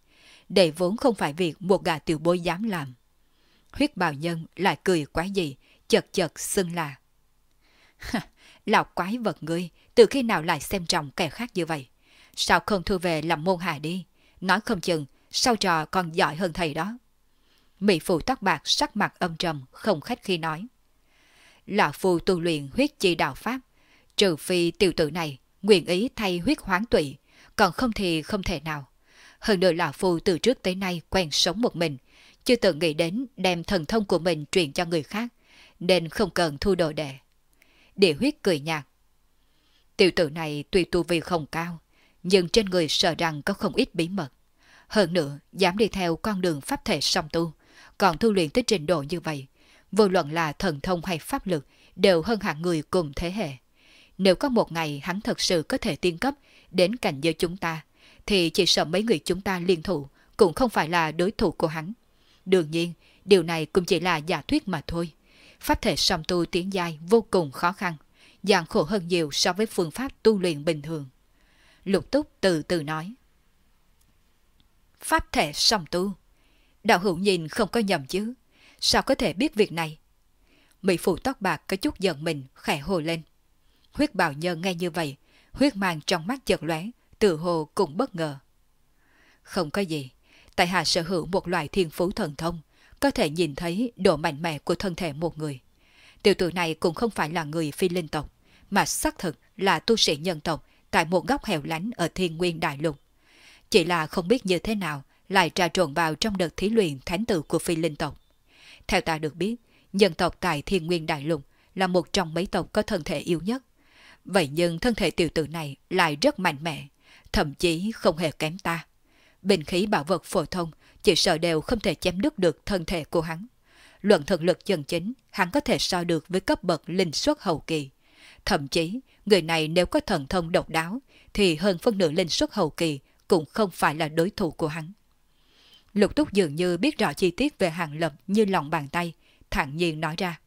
Đây vốn không phải việc một gã tiểu bối dám làm. Huyết bào nhân lại cười quái dị, chật chật xưng là: Lão quái vật ngươi, từ khi nào lại xem trọng kẻ khác như vậy? Sao không thu về làm môn hạ đi? Nói không chừng, sau trò còn giỏi hơn thầy đó. Mỹ phụ tóc bạc sắc mặt âm trầm, không khách khi nói: Lão phu tu luyện huyết chi đạo pháp, trừ phi tiểu tử này nguyện ý thay huyết hoán tụy, còn không thì không thể nào. Hơn nữa lão phu từ trước tới nay quen sống một mình, chưa từng nghĩ đến đem thần thông của mình truyền cho người khác, nên không cần thu đồ đệ. Địa huyết cười nhạt: Tiểu tử này tuy tu vi không cao, nhưng trên người sợ rằng có không ít bí mật. Hơn nữa, dám đi theo con đường pháp thể song tu, còn tu luyện tới trình độ như vậy, vô luận là thần thông hay pháp lực đều hơn hẳn người cùng thế hệ. Nếu có một ngày hắn thật sự có thể tiên cấp đến cảnh giới chúng ta, thì chỉ sợ mấy người chúng ta liên thủ cũng không phải là đối thủ của hắn. Đương nhiên, điều này cũng chỉ là giả thuyết mà thôi. Pháp thể song tu tiến giai vô cùng khó khăn, gian khổ hơn nhiều so với phương pháp tu luyện bình thường. Lục Túc từ từ nói: Pháp thể song tu, đạo hữu nhìn không có nhầm chứ? Sao có thể biết việc này? Mỹ phụ tóc bạc có chút giận mình, khẽ hồ lên. Huyết bào nhân nghe như vậy, huyết mang trong mắt chợt lóe, tự hồ cũng bất ngờ. Không có gì, tại hạ sở hữu một loại thiên phú thần thông, có thể nhìn thấy độ mạnh mẽ của thân thể một người. Tiểu tử này cũng không phải là người phi linh tộc, mà xác thực là tu sĩ nhân tộc tại một góc hẻo lánh ở Thiên Nguyên Đại Lục. Chỉ là không biết như thế nào lại trà trộn vào trong đợt thí luyện thánh tử của phi linh tộc. Theo ta được biết, nhân tộc tại Thiên Nguyên Đại Lục là một trong mấy tộc có thân thể yếu nhất. Vậy nhưng thân thể tiểu tử này lại rất mạnh mẽ, thậm chí không hề kém ta. Binh khí bảo vật phổ thông chỉ sợ đều không thể chém đứt được thân thể của hắn. Luận thực lực chân chính, hắn có thể so được với cấp bậc linh xuất hậu kỳ. Thậm chí, người này nếu có thần thông độc đáo, thì hơn phân nửa linh xuất hậu kỳ cũng không phải là đối thủ của hắn. Lục Túc dường như biết rõ chi tiết về Hàng Lập như lòng bàn tay, thản nhiên nói ra.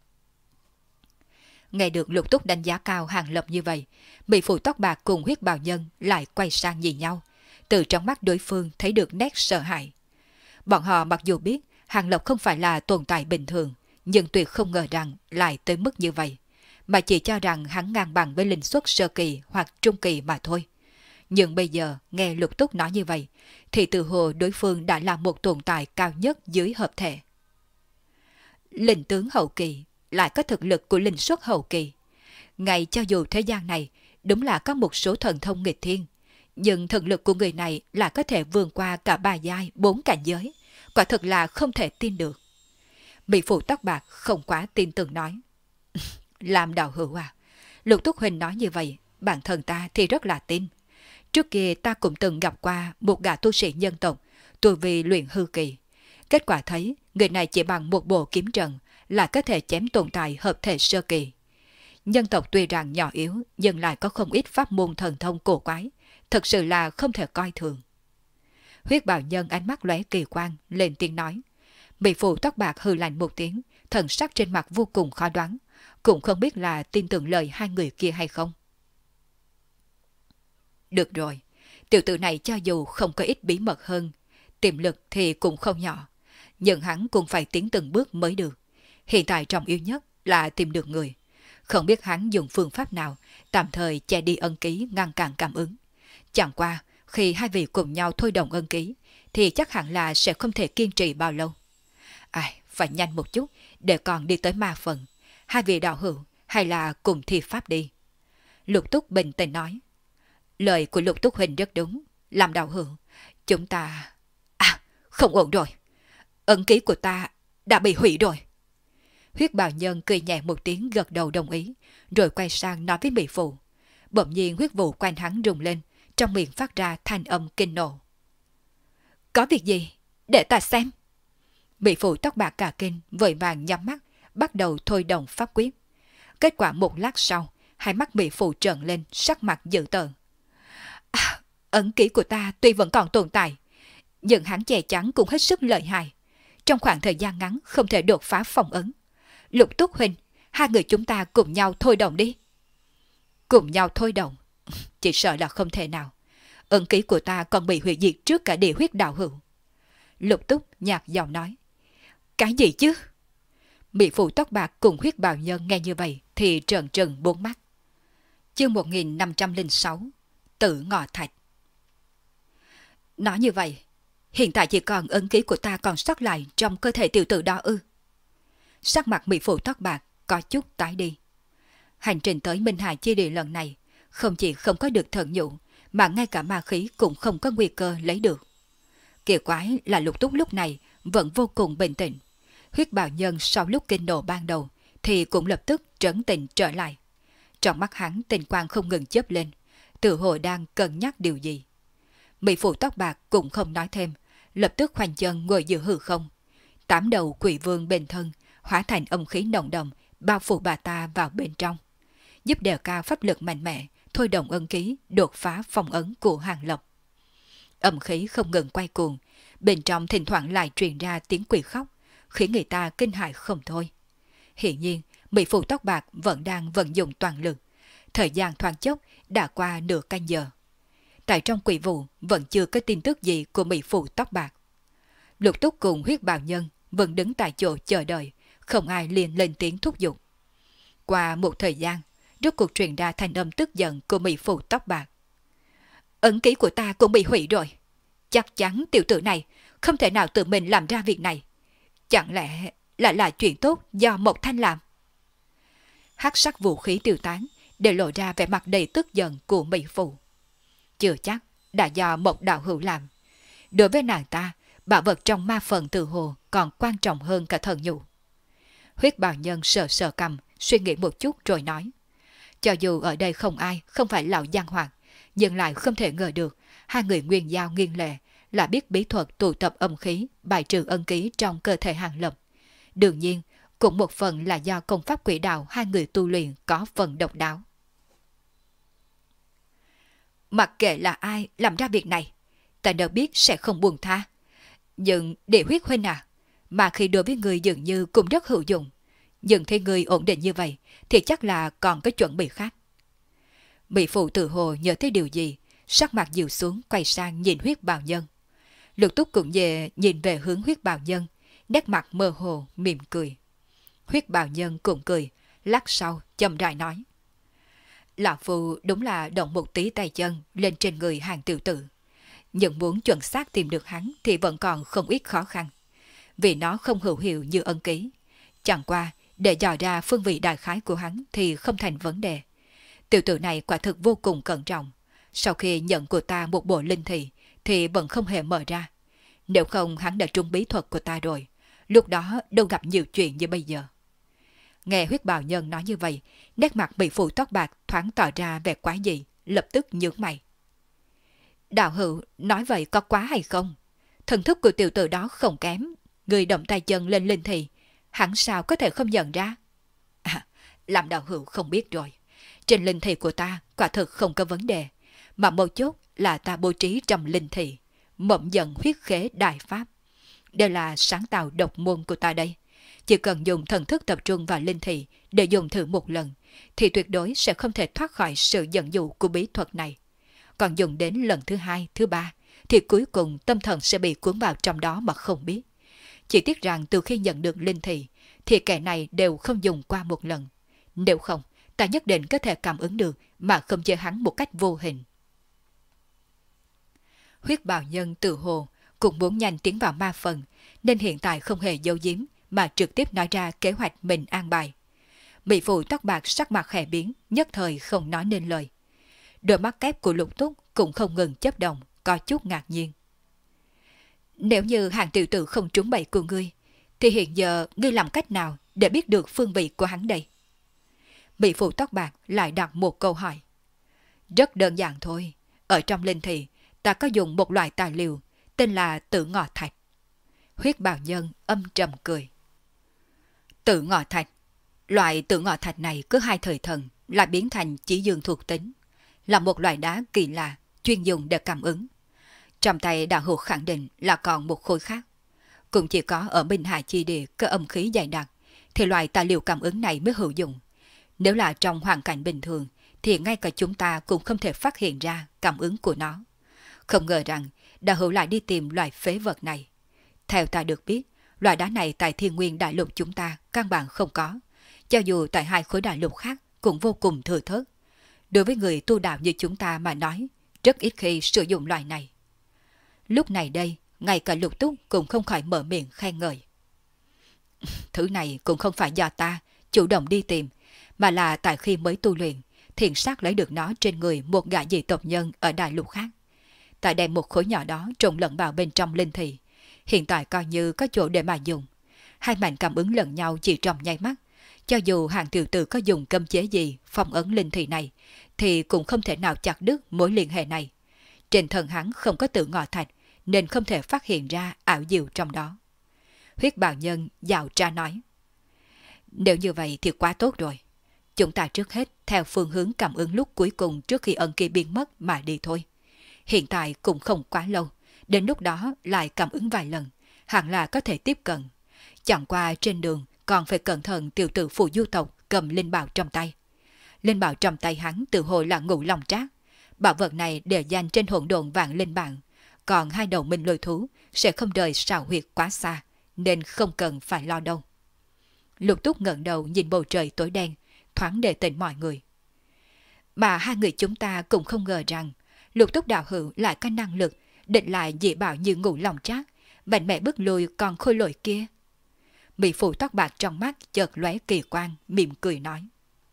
Nghe được Lục Túc đánh giá cao Hàng Lập như vậy, Mỹ phụ tóc bạc cùng huyết bào nhân lại quay sang nhìn nhau, từ trong mắt đối phương thấy được nét sợ hãi. Bọn họ mặc dù biết Hàng Lập không phải là tồn tại bình thường, nhưng tuyệt không ngờ rằng lại tới mức như vậy, mà chỉ cho rằng hắn ngang bằng với linh xuất sơ kỳ hoặc trung kỳ mà thôi. Nhưng bây giờ nghe Lục Túc nói như vậy, thì từ hồ đối phương đã là một tồn tại cao nhất dưới hợp thể. Linh tướng hậu kỳ lại có thực lực của linh xuất hậu kỳ. Ngay cho dù thế gian này đúng là có một số thần thông nghịch thiên, nhưng thực lực của người này là có thể vượt qua cả 3 giai 4 cảnh giới, quả thực là không thể tin được. Mỹ phụ tóc bạc không quá tin tưởng nói. Làm đạo hữu à, Lục Túc Huynh nói như vậy, bản thân ta thì rất là tin. Trước kia ta cũng từng gặp qua một gã tu sĩ nhân tộc, tu vi luyện hư kỳ. Kết quả thấy người này chỉ bằng một bộ kiếm trận là có thể chém tồn tại hợp thể sơ kỳ. Nhân tộc tuy rằng nhỏ yếu nhưng lại có không ít pháp môn thần thông cổ quái, thật sự là không thể coi thường. Huyết bào nhân ánh mắt lóe kỳ quang, lên tiếng nói. Mỹ phụ tóc bạc hừ lạnh một tiếng, thần sắc trên mặt vô cùng khó đoán, cũng không biết là tin tưởng lời hai người kia hay không. Được rồi, tiểu tử này cho dù không có ít bí mật hơn, tiềm lực thì cũng không nhỏ, nhưng hắn cũng phải tiến từng bước mới được. Hiện tại trọng yếu nhất là tìm được người. Không biết hắn dùng phương pháp nào tạm thời che đi ân ký ngăn cản cảm ứng. Chẳng qua, khi hai vị cùng nhau thôi động ân ký, thì chắc hẳn là sẽ không thể kiên trì bao lâu. Ai, phải nhanh một chút để còn đi tới ma phần. Hai vị đạo hữu hay là cùng thi pháp đi. Lục Túc bình tĩnh nói. Lời của Lục Túc Huỳnh rất đúng. Làm đạo hữu, chúng ta... À, không ổn rồi. Ấn ký của ta đã bị hủy rồi. Huyết bào nhân cười nhẹ một tiếng gật đầu đồng ý, rồi quay sang nói với Mỹ phụ. Bỗng nhiên huyết vụ quanh hắn rung lên, trong miệng phát ra thanh âm kinh nộ. Có việc gì? Để ta xem. Mỹ phụ tóc bạc cả kinh, vội vàng nhắm mắt, bắt đầu thôi động pháp quyết. Kết quả một lát sau, hai mắt Mỹ phụ trợn lên, sắc mặt dữ tợn. À, ấn ký của ta tuy vẫn còn tồn tại, nhưng hắn che chắn cũng hết sức lợi hại. Trong khoảng thời gian ngắn không thể đột phá phong ấn. Lục Túc Huynh, hai người chúng ta cùng nhau thôi động đi. Cùng nhau thôi động? Chỉ sợ là không thể nào. Ấn ký của ta còn bị hủy diệt trước cả địa huyết đạo hữu. Lục Túc nhạt giọng nói. Cái gì chứ? Mỹ phụ tóc bạc cùng huyết bào nhân nghe như vậy thì trợn trừng bốn mắt. Chương 1506 Tử Ngọ Thạch. Nói như vậy, hiện tại chỉ còn ấn ký của ta còn sót lại trong cơ thể tiểu tử đó ư? Sắc mặt Mỹ phụ tóc bạc có chút tái đi. Hành trình tới Minh Hải chi địa lần này, không chỉ không có được thần nhũ, mà ngay cả ma khí cũng không có nguy cơ lấy được. Kỳ quái là Lục Túc lúc này vẫn vô cùng bình tĩnh. Huyết bào nhân sau lúc kinh nộ ban đầu thì cũng lập tức trấn tĩnh trở lại. Trong mắt hắn tình quang không ngừng chớp lên, tự hồ đang cân nhắc điều gì. Mỹ phụ tóc bạc cũng không nói thêm, lập tức khoanh chân ngồi giữa hư không. 8 đầu quỷ vương bên thân hóa thành âm khí nồng đậm bao phủ bà ta vào bên trong, giúp đề cao pháp lực mạnh mẽ, thôi động ân ký đột phá phong ấn của Hàng Lập. Âm khí không ngừng quay cuồng, bên trong thỉnh thoảng lại truyền ra tiếng quỷ khóc, khiến người ta kinh hãi không thôi. Hiển nhiên, Mỹ phụ tóc bạc vẫn đang vận dụng toàn lực. Thời gian thoáng chốc đã qua nửa canh giờ. Tại trong quỷ vụ vẫn chưa có tin tức gì của Mỹ phụ tóc bạc. Lục Túc cùng huyết bào nhân vẫn đứng tại chỗ chờ đợi, không ai liền lên tiếng thúc giục. Qua một thời gian, rốt cuộc truyền ra thanh âm tức giận của Mỹ phụ tóc bạc. Ấn ký của ta cũng bị hủy rồi. Chắc chắn tiểu tử này không thể nào tự mình làm ra việc này. Chẳng lẽ là chuyện tốt do Mộc Thanh làm? Hắc sắc vũ khí tiêu tán, để lộ ra vẻ mặt đầy tức giận của Mỹ phụ. Chưa chắc đã do Mộc đạo hữu làm. Đối với nàng ta, bảo vật trong ma phần từ hồ còn quan trọng hơn cả thần nhũ. Huyết bào nhân sờ sờ cầm, suy nghĩ một chút rồi nói. Cho dù ở đây không ai, không phải lão giang hoàng, nhưng lại không thể ngờ được hai người nguyên giao nghiêng lệ là biết bí thuật tụ tập âm khí, bài trừ ân ký trong cơ thể Hàng Lập. Đương nhiên, cũng một phần là do công pháp quỷ đạo hai người tu luyện có phần độc đáo. Mặc kệ là ai làm ra việc này, ta đều biết sẽ không buông tha. Nhưng để huyết huynh à, mà khi đối với người dường như cũng rất hữu dụng. Nhưng thấy người ổn định như vậy thì chắc là còn có chuẩn bị khác. Mỹ phụ tự hồ nhớ tới điều gì, sắc mặt dịu xuống quay sang nhìn huyết bào nhân. Lục Túc cũng về nhìn về hướng huyết bào nhân, nét mặt mơ hồ mỉm cười. Huyết bào nhân cũng cười, lát sau chậm rãi nói. Lão Phu đúng là động một tí tay chân lên trên người Hàng tiểu tử. Nhưng muốn chuẩn xác tìm được hắn thì vẫn còn không ít khó khăn. Vì nó không hữu hiệu như ân ký. Chẳng qua, để dò ra phương vị đại khái của hắn thì không thành vấn đề. Tiểu tử này quả thực vô cùng cẩn trọng. Sau khi nhận của ta một bộ linh thị thì vẫn không hề mở ra. Nếu không hắn đã trúng bí thuật của ta rồi. Lúc đó đâu gặp nhiều chuyện như bây giờ. Nghe huyết bào nhân nói như vậy, nét mặt bị phụ tóc bạc thoáng tỏ ra vẻ quái dị, lập tức nhướng mày. Đạo hữu nói vậy có quá hay không? Thần thức của tiểu tử đó không kém. Người động tay chân lên linh thị, hắn sao có thể không nhận ra? À, làm đạo hữu không biết rồi. Trên linh thị của ta quả thực không có vấn đề. Mà mấu chốt là ta bố trí trong linh thị mộng dần huyết khế đại pháp. Đây là sáng tạo độc môn của ta đây. Chỉ cần dùng thần thức tập trung vào linh thị để dùng thử một lần, thì tuyệt đối sẽ không thể thoát khỏi sự dẫn dụ của bí thuật này. Còn dùng đến lần thứ hai, thứ ba, thì cuối cùng tâm thần sẽ bị cuốn vào trong đó mà không biết. Chỉ tiếc rằng từ khi nhận được linh thị, thì kẻ này đều không dùng qua một lần. Nếu không, ta nhất định có thể cảm ứng được mà không chế hắn một cách vô hình. Huyết bào nhân tự hồ cũng muốn nhanh tiến vào ma phần, nên hiện tại không hề giấu giếm mà trực tiếp nói ra kế hoạch mình an bài. Mỹ phụ tóc bạc sắc mặt khẽ biến, nhất thời không nói nên lời. Đôi mắt kép của Lục Túc cũng không ngừng chớp động, có chút ngạc nhiên. Nếu như Hàng tiểu tử không trúng bẫy của ngươi, thì hiện giờ ngươi làm cách nào để biết được phương vị của hắn đây? Mỹ phụ tóc bạc lại đặt một câu hỏi. Rất đơn giản thôi. Ở trong linh thị, ta có dùng một loại tài liệu tên là Tử Ngọ Thạch. Huyết bào nhân âm trầm cười. Tử Ngọ Thạch. Loại Tử Ngọ Thạch này cứ hai thời thần lại biến thành chỉ dương thuộc tính, là một loại đá kỳ lạ chuyên dùng để cảm ứng. Trong tay đạo hữu khẳng định là còn một khối khác. Cũng chỉ có ở Minh Hải chi địa có âm khí dày đặc thì loại tài liệu cảm ứng này mới hữu dụng. Nếu là trong hoàn cảnh bình thường thì ngay cả chúng ta cũng không thể phát hiện ra cảm ứng của nó. Không ngờ rằng đạo hữu lại đi tìm loại phế vật này. Theo ta được biết, loại đá này tại Thiên Nguyên Đại Lục chúng ta căn bản không có. Cho dù tại hai khối đại lục khác cũng vô cùng thừa thớt. Đối với người tu đạo như chúng ta mà nói, rất ít khi sử dụng loại này. Lúc này đây, ngay cả Lục Túc cũng không khỏi mở miệng khen ngợi. Thứ này cũng không phải do ta chủ động đi tìm, mà là tại khi mới tu luyện, thiện sát lấy được nó trên người một gã dị tộc nhân ở đại lục khác. Tại đem một khối nhỏ đó trộn lẫn vào bên trong linh thị, hiện tại coi như có chỗ để mà dùng. Hai mảnh cảm ứng lẫn nhau chỉ trong nháy mắt. Cho dù hàng tiểu tử có dùng cấm chế gì phong ấn linh thị này, thì cũng không thể nào chặt đứt mối liên hệ này. Trên thân hắn không có tự ngọ thạch, nên không thể phát hiện ra ảo diệu trong đó. Huyết bào nhân dạo tra nói. Nếu như vậy thì quá tốt rồi. Chúng ta trước hết theo phương hướng cảm ứng lúc cuối cùng trước khi ân kỳ biến mất mà đi thôi. Hiện tại cũng không quá lâu, đến lúc đó lại cảm ứng vài lần, hẳn là có thể tiếp cận. Chẳng qua trên đường còn phải cẩn thận tiểu tử phù du tộc cầm linh bảo trong tay. Linh bảo trong tay hắn tự hồ là Ngũ Long Trác. Bảo vật này để dành trên hỗn độn vạn linh bản, còn hai đầu minh lôi thú sẽ không rời sào huyệt quá xa, nên không cần phải lo đâu. Lục Túc ngẩng đầu nhìn bầu trời tối đen, thoáng đề tỉnh mọi người. Mà hai người chúng ta cũng không ngờ rằng Lục Túc đạo hữu lại có năng lực định lại dị bảo như Ngũ Long Trác, mạnh mẽ bức lùi còn khôi lỗi kia. Mỹ phụ tóc bạc trong mắt chợt lóe kỳ quan, mỉm cười nói.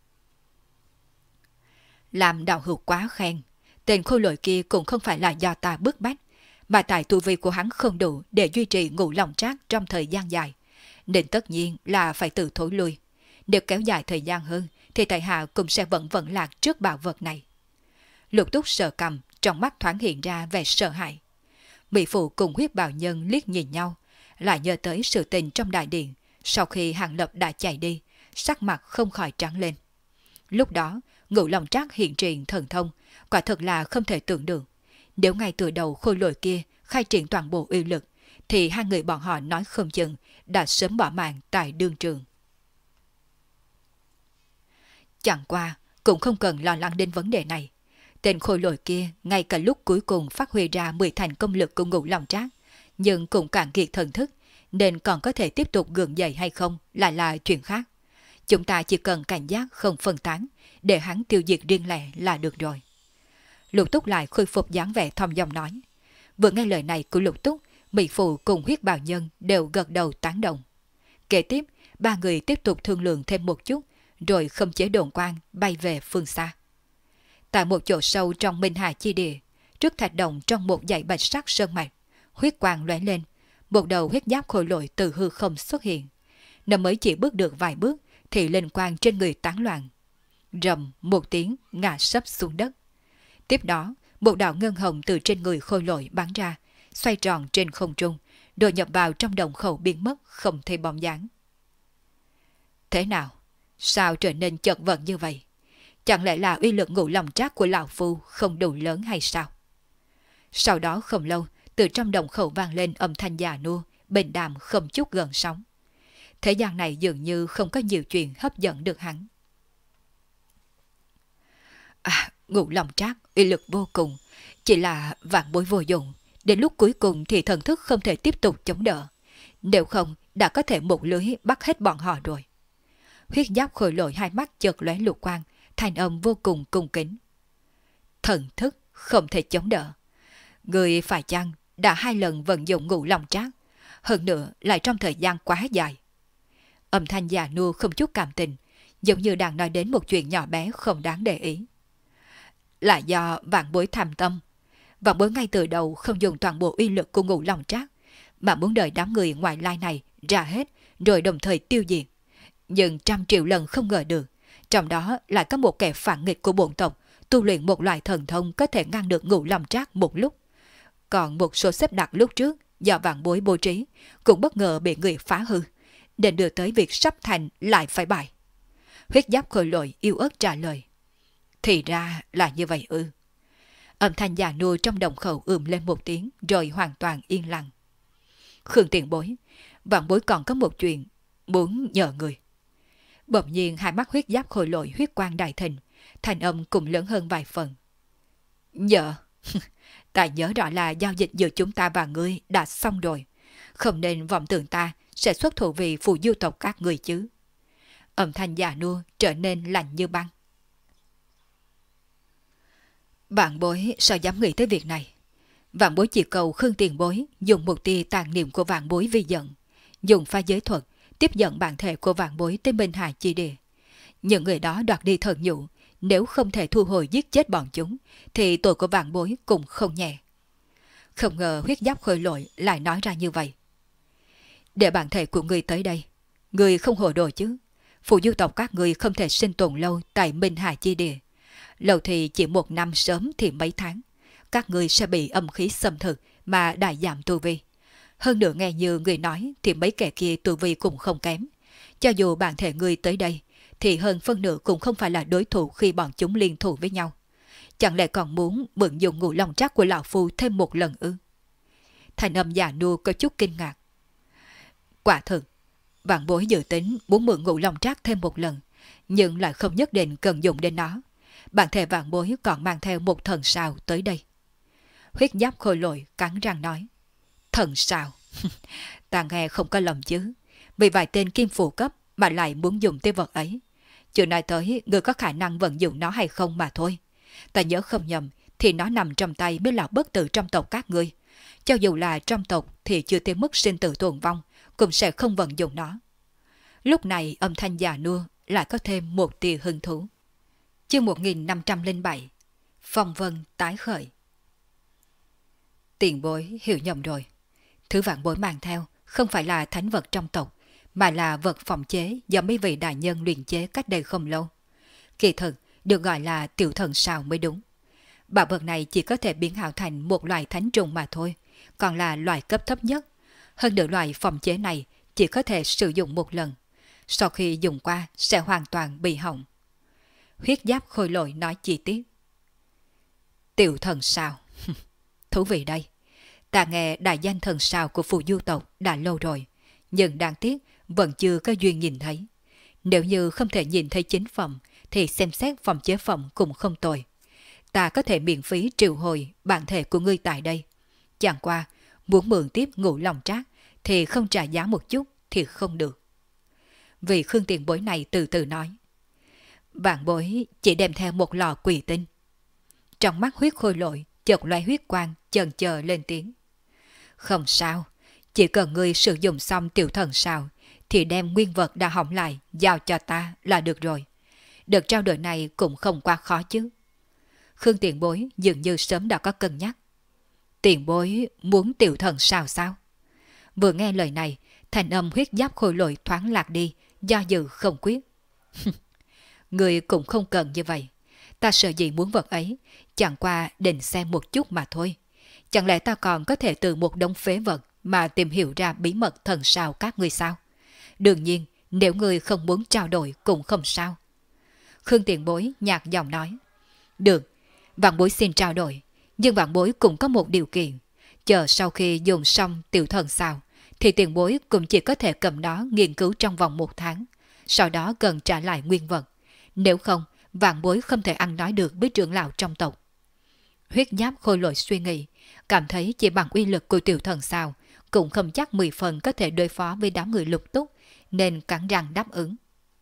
Làm đạo hữu quá khen, tên khôi lỗi kia cũng không phải là do ta bức bách, mà tại tu vi của hắn không đủ để duy trì Ngũ Long Trác trong thời gian dài, nên tất nhiên là phải tự thối lui. Nếu kéo dài thời gian hơn, thì tại hạ cũng sẽ vẫn lạc trước bảo vật này. Lục Túc sờ cằm, trong mắt thoáng hiện ra vẻ sợ hãi. Mỹ phụ cùng huyết bào nhân liếc nhìn nhau, lại nhớ tới sự tình trong đại điện, sau khi Hàng Lập đã chạy đi, sắc mặt không khỏi trắng lên. Lúc đó, Ngũ Long Trác hiện triển thần thông, quả thật là không thể tưởng được. Nếu ngay từ đầu khôi lỗi kia khai triển toàn bộ uy lực, thì hai người bọn họ nói không chừng đã sớm bỏ mạng tại đương trường. Chẳng qua, cũng không cần lo lắng đến vấn đề này. Tên khôi lỗi kia ngay cả lúc cuối cùng phát huy ra 10 thành công lực của Ngũ Long Trác, nhưng cũng cạn kiệt thần thức, nên còn có thể tiếp tục gượng dậy hay không lại là chuyện khác. Chúng ta chỉ cần cảnh giác không phân tán, để hắn tiêu diệt riêng lẻ là được rồi. Lục Túc lại khôi phục dáng vẻ thong dong nói. Vừa nghe lời này của Lục Túc, Mỹ phụ cùng huyết bào nhân đều gật đầu tán đồng. Kế tiếp, ba người tiếp tục thương lượng thêm một chút, rồi khống chế đồn quang bay về phương xa. Tại một chỗ sâu trong Minh Hà chi địa, trước thạch động trong một dãy bạch sắc sơn mạch, huyết quang lóe lên, một đầu huyết giáp khôi lỗi từ hư không xuất hiện. Nó mới chỉ bước được vài bước thì linh quang trên người tán loạn. Rầm một tiếng ngã sấp xuống đất. Tiếp đó, một đạo ngân hồng từ trên người khôi lỗi bắn ra, xoay tròn trên không trung, rồi nhập vào trong đồng khẩu biến mất không thấy bóng dáng. Thế nào? Sao trở nên chật vật như vậy? Chẳng lẽ là uy lực Ngũ Long Trác của lão phu không đủ lớn hay sao? Sau đó không lâu, từ trong đồng khẩu vang lên âm thanh già nua, bình đạm không chút gần sóng. Thế gian này dường như không có nhiều chuyện hấp dẫn được hắn. Ngũ Long Trác uy lực vô cùng, chỉ là vạn bối vô dụng, đến lúc cuối cùng thì thần thức không thể tiếp tục chống đỡ. Nếu không, đã có thể một lưới bắt hết bọn họ rồi. Huyết giáp khôi lỗi hai mắt chợt lóe lục quang, thanh âm vô cùng cung kính. Thần thức không thể chống đỡ. Người phải chăng đã 2 lần vận dụng Ngũ Long Trác, hơn nữa lại trong thời gian quá dài. Âm thanh già nua không chút cảm tình, giống như đang nói đến một chuyện nhỏ bé không đáng để ý. Là do vạn bối tham tâm. Vạn bối ngay từ đầu không dùng toàn bộ uy lực của Ngũ Long Trác, mà muốn đợi đám người ngoại lai này ra hết rồi đồng thời tiêu diệt. Nhưng 100 triệu lần không ngờ được, trong đó lại có một kẻ phản nghịch của bổn tộc tu luyện một loại thần thông có thể ngăn được Ngũ Long Trác một lúc. Còn một số xếp đặt lúc trước do vạn bối bố trí cũng bất ngờ bị người phá hư, nên đưa tới việc sắp thành lại phải bại. Huyết giáp khôi lỗi yếu ớt trả lời. Thì ra là như vậy ư. Âm thanh già nua trong đồng khẩu lên một tiếng rồi hoàn toàn yên lặng. Khương tiền bối, vạn bối còn có một chuyện muốn nhờ người. Bỗng nhiên hai mắt huyết giáp khôi lỗi huyết quang đại thịnh, thành âm cũng lớn hơn vài phần. Nhờ, ta nhớ rõ là giao dịch giữa chúng ta và ngươi đã xong rồi. không nên vọng tưởng ta sẽ xuất thủ vì phù du tộc các người chứ. Âm thanh già nua trở nên lạnh như băng. Vạn bối sao dám nghĩ tới việc này. Vạn bối chỉ cầu Khương tiền bối dùng một tia tàn niệm của vạn bối vi giận, dùng pha giới thuật tiếp dẫn bản thể của vạn bối tới Minh Hà chi địa. Những người đó đoạt đi thần nhũ, nếu không thể thu hồi giết chết bọn chúng, thì tội của vạn bối cũng không nhẹ. Không ngờ huyết giáp khôi lỗi lại nói ra như vậy. Để bản thể của người tới đây, người không hồ đồ chứ. Phù du tộc các người không thể sinh tồn lâu tại Minh Hà chi địa. Lâu thì chỉ 1 năm, sớm thì mấy tháng. Các người sẽ bị âm khí xâm thực mà đại giảm tu vi. Hơn nữa nghe như người nói thì mấy kẻ kia tu vi cũng không kém. Cho dù bản thể người tới đây, thì hơn phân nửa cũng không phải là đối thủ khi bọn chúng liên thủ với nhau. Chẳng lẽ còn muốn mượn dùng ngũ long trác của lão phu thêm một lần ư? Thành âm già nua có chút kinh ngạc. Quả thực, vạn bối dự tính muốn mượn ngũ long trác thêm một lần, nhưng lại không nhất định cần dùng đến nó. Bản thể vạn bối còn mang theo một thần sao tới đây. Huyết giáp khôi lỗi cắn răng nói. Thần sao? Ta nghe không có lầm chứ. Vì vài tên kim phù cấp mà lại muốn dùng tới vật ấy. Chưa nói tới người có khả năng vận dụng nó hay không mà thôi. Ta nhớ không nhầm thì nó nằm trong tay mới là bất tử trong tộc các ngươi. Cho dù là trong tộc thì chưa tới mức sinh tử tồn vong, cũng sẽ không vận dụng nó. Lúc này âm thanh già nua lại có thêm một tia hứng thú. Chương 1507 Phong vân tái khởi. Tiền bối hiểu nhầm rồi. Thứ vạn bối mang theo không phải là thánh vật trong tộc, mà là vật phòng chế do mấy vị đại nhân luyện chế cách đây không lâu. Kỳ thực được gọi là tiểu thần sao mới đúng. Bảo vật này chỉ có thể biến hảo thành một loại thánh trùng mà thôi, còn là loại cấp thấp nhất. Hơn nữa loại phòng chế này chỉ có thể sử dụng một lần. Sau khi dùng qua sẽ hoàn toàn bị hỏng. Huyết giáp khôi lỗi nói chi tiết. Tiểu thần sao? Thú vị đây. Ta nghe đại danh thần sao của phù du tộc đã lâu rồi, nhưng đáng tiếc vẫn chưa có duyên nhìn thấy. Nếu như không thể nhìn thấy chính phẩm, thì xem xét phòng chế phẩm cũng không tồi. Ta có thể miễn phí triệu hồi bản thể của ngươi tại đây. Chẳng qua, muốn mượn tiếp ngũ lòng trác, thì không trả giá một chút thì không được. Vị Khương tiền bối này từ từ nói. Vạn bối chỉ đem theo một lò quỷ tinh. Trong mắt huyết khôi lỗi, chợt loe huyết quang, chần chờ lên tiếng. Không sao, chỉ cần ngươi sử dụng xong tiểu thần sao, thì đem nguyên vật đã hỏng lại giao cho ta là được rồi. Đợt trao đổi này cũng không quá khó chứ. Khương tiền bối dường như sớm đã có cân nhắc. Tiền bối muốn tiểu thần sao sao? Vừa nghe lời này, thành âm huyết giáp khôi lỗi thoáng lạc đi, do dự không quyết. Người cũng không cần như vậy. Ta sợ gì muốn vật ấy, chẳng qua định xem một chút mà thôi. Chẳng lẽ ta còn có thể từ một đống phế vật mà tìm hiểu ra bí mật thần sao các ngươi sao? Đương nhiên, nếu ngươi không muốn trao đổi cũng không sao. Khương tiền bối nhạt giọng nói. Được, vạn bối xin trao đổi, nhưng vạn bối cũng có một điều kiện. Chờ sau khi dùng xong tiểu thần sao, thì tiền bối cũng chỉ có thể cầm nó nghiên cứu trong vòng 1 tháng. Sau đó cần trả lại nguyên vật. Nếu không, vạn bối không thể ăn nói được với trưởng lão trong tộc. Huyết giáp khôi lỗi suy nghĩ, cảm thấy chỉ bằng uy lực của tiểu thần sao, cũng không chắc 10 phần có thể đối phó với đám người lục túc, nên cắn răng đáp ứng.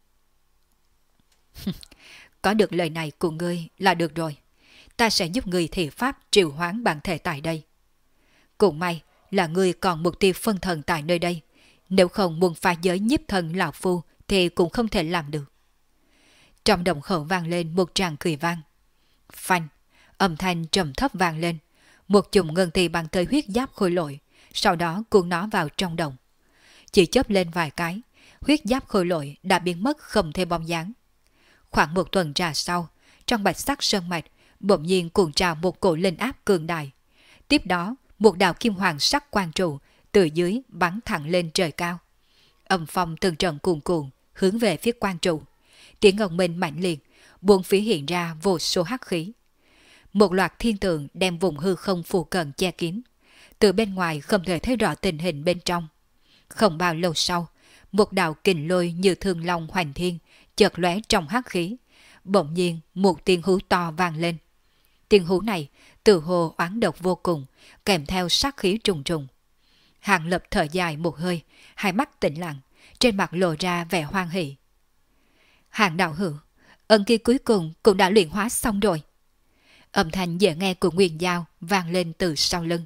Có được lời này của ngươi là được rồi. Ta sẽ giúp ngươi thị pháp triệu hoán bản thể tại đây. Cũng may là ngươi còn một tia phân thần tại nơi đây. Nếu không muốn phá giới nhiếp thần lão phu thì cũng không thể làm được. Trong đồng khẩu vang lên một tràng cười vang. Phanh, âm thanh trầm thấp vang lên. Một chùm ngân tì bằng tới huyết giáp khôi lỗi, sau đó cuốn nó vào trong đồng. Chỉ chớp lên vài cái, huyết giáp khôi lỗi đã biến mất không thêm bóng dáng. Khoảng 1 tuần trà sau, trong bạch sắc sơn mạch bỗng nhiên cuộn trào một cổ linh áp cường đại. Tiếp đó, một đạo kim hoàng sắc quang trụ từ dưới bắn thẳng lên trời cao. Âm phong từng trận cuồn cuộn hướng về phía quang trụ. Tiếng ngông minh mạnh liệt, bốn phía hiện ra vô số hắc khí. Một loạt thiên tượng đem vùng hư không phù cận che kín. Từ bên ngoài không thể thấy rõ tình hình bên trong. Không bao lâu sau, một đạo kình lôi như thương long hoành thiên chợt lóe trong hắc khí. Bỗng nhiên một tiếng hú to vang lên. Tiếng hú này tự hồ oán độc vô cùng, kèm theo sát khí trùng trùng. Hàng Lập thở dài một hơi, hai mắt tĩnh lặng, trên mặt lộ ra vẻ hoan hỷ. Hàng đạo hữu, ân ký cuối cùng cũng đã luyện hóa xong rồi. Âm thanh dễ nghe của Nguyên Giao vang lên từ sau lưng.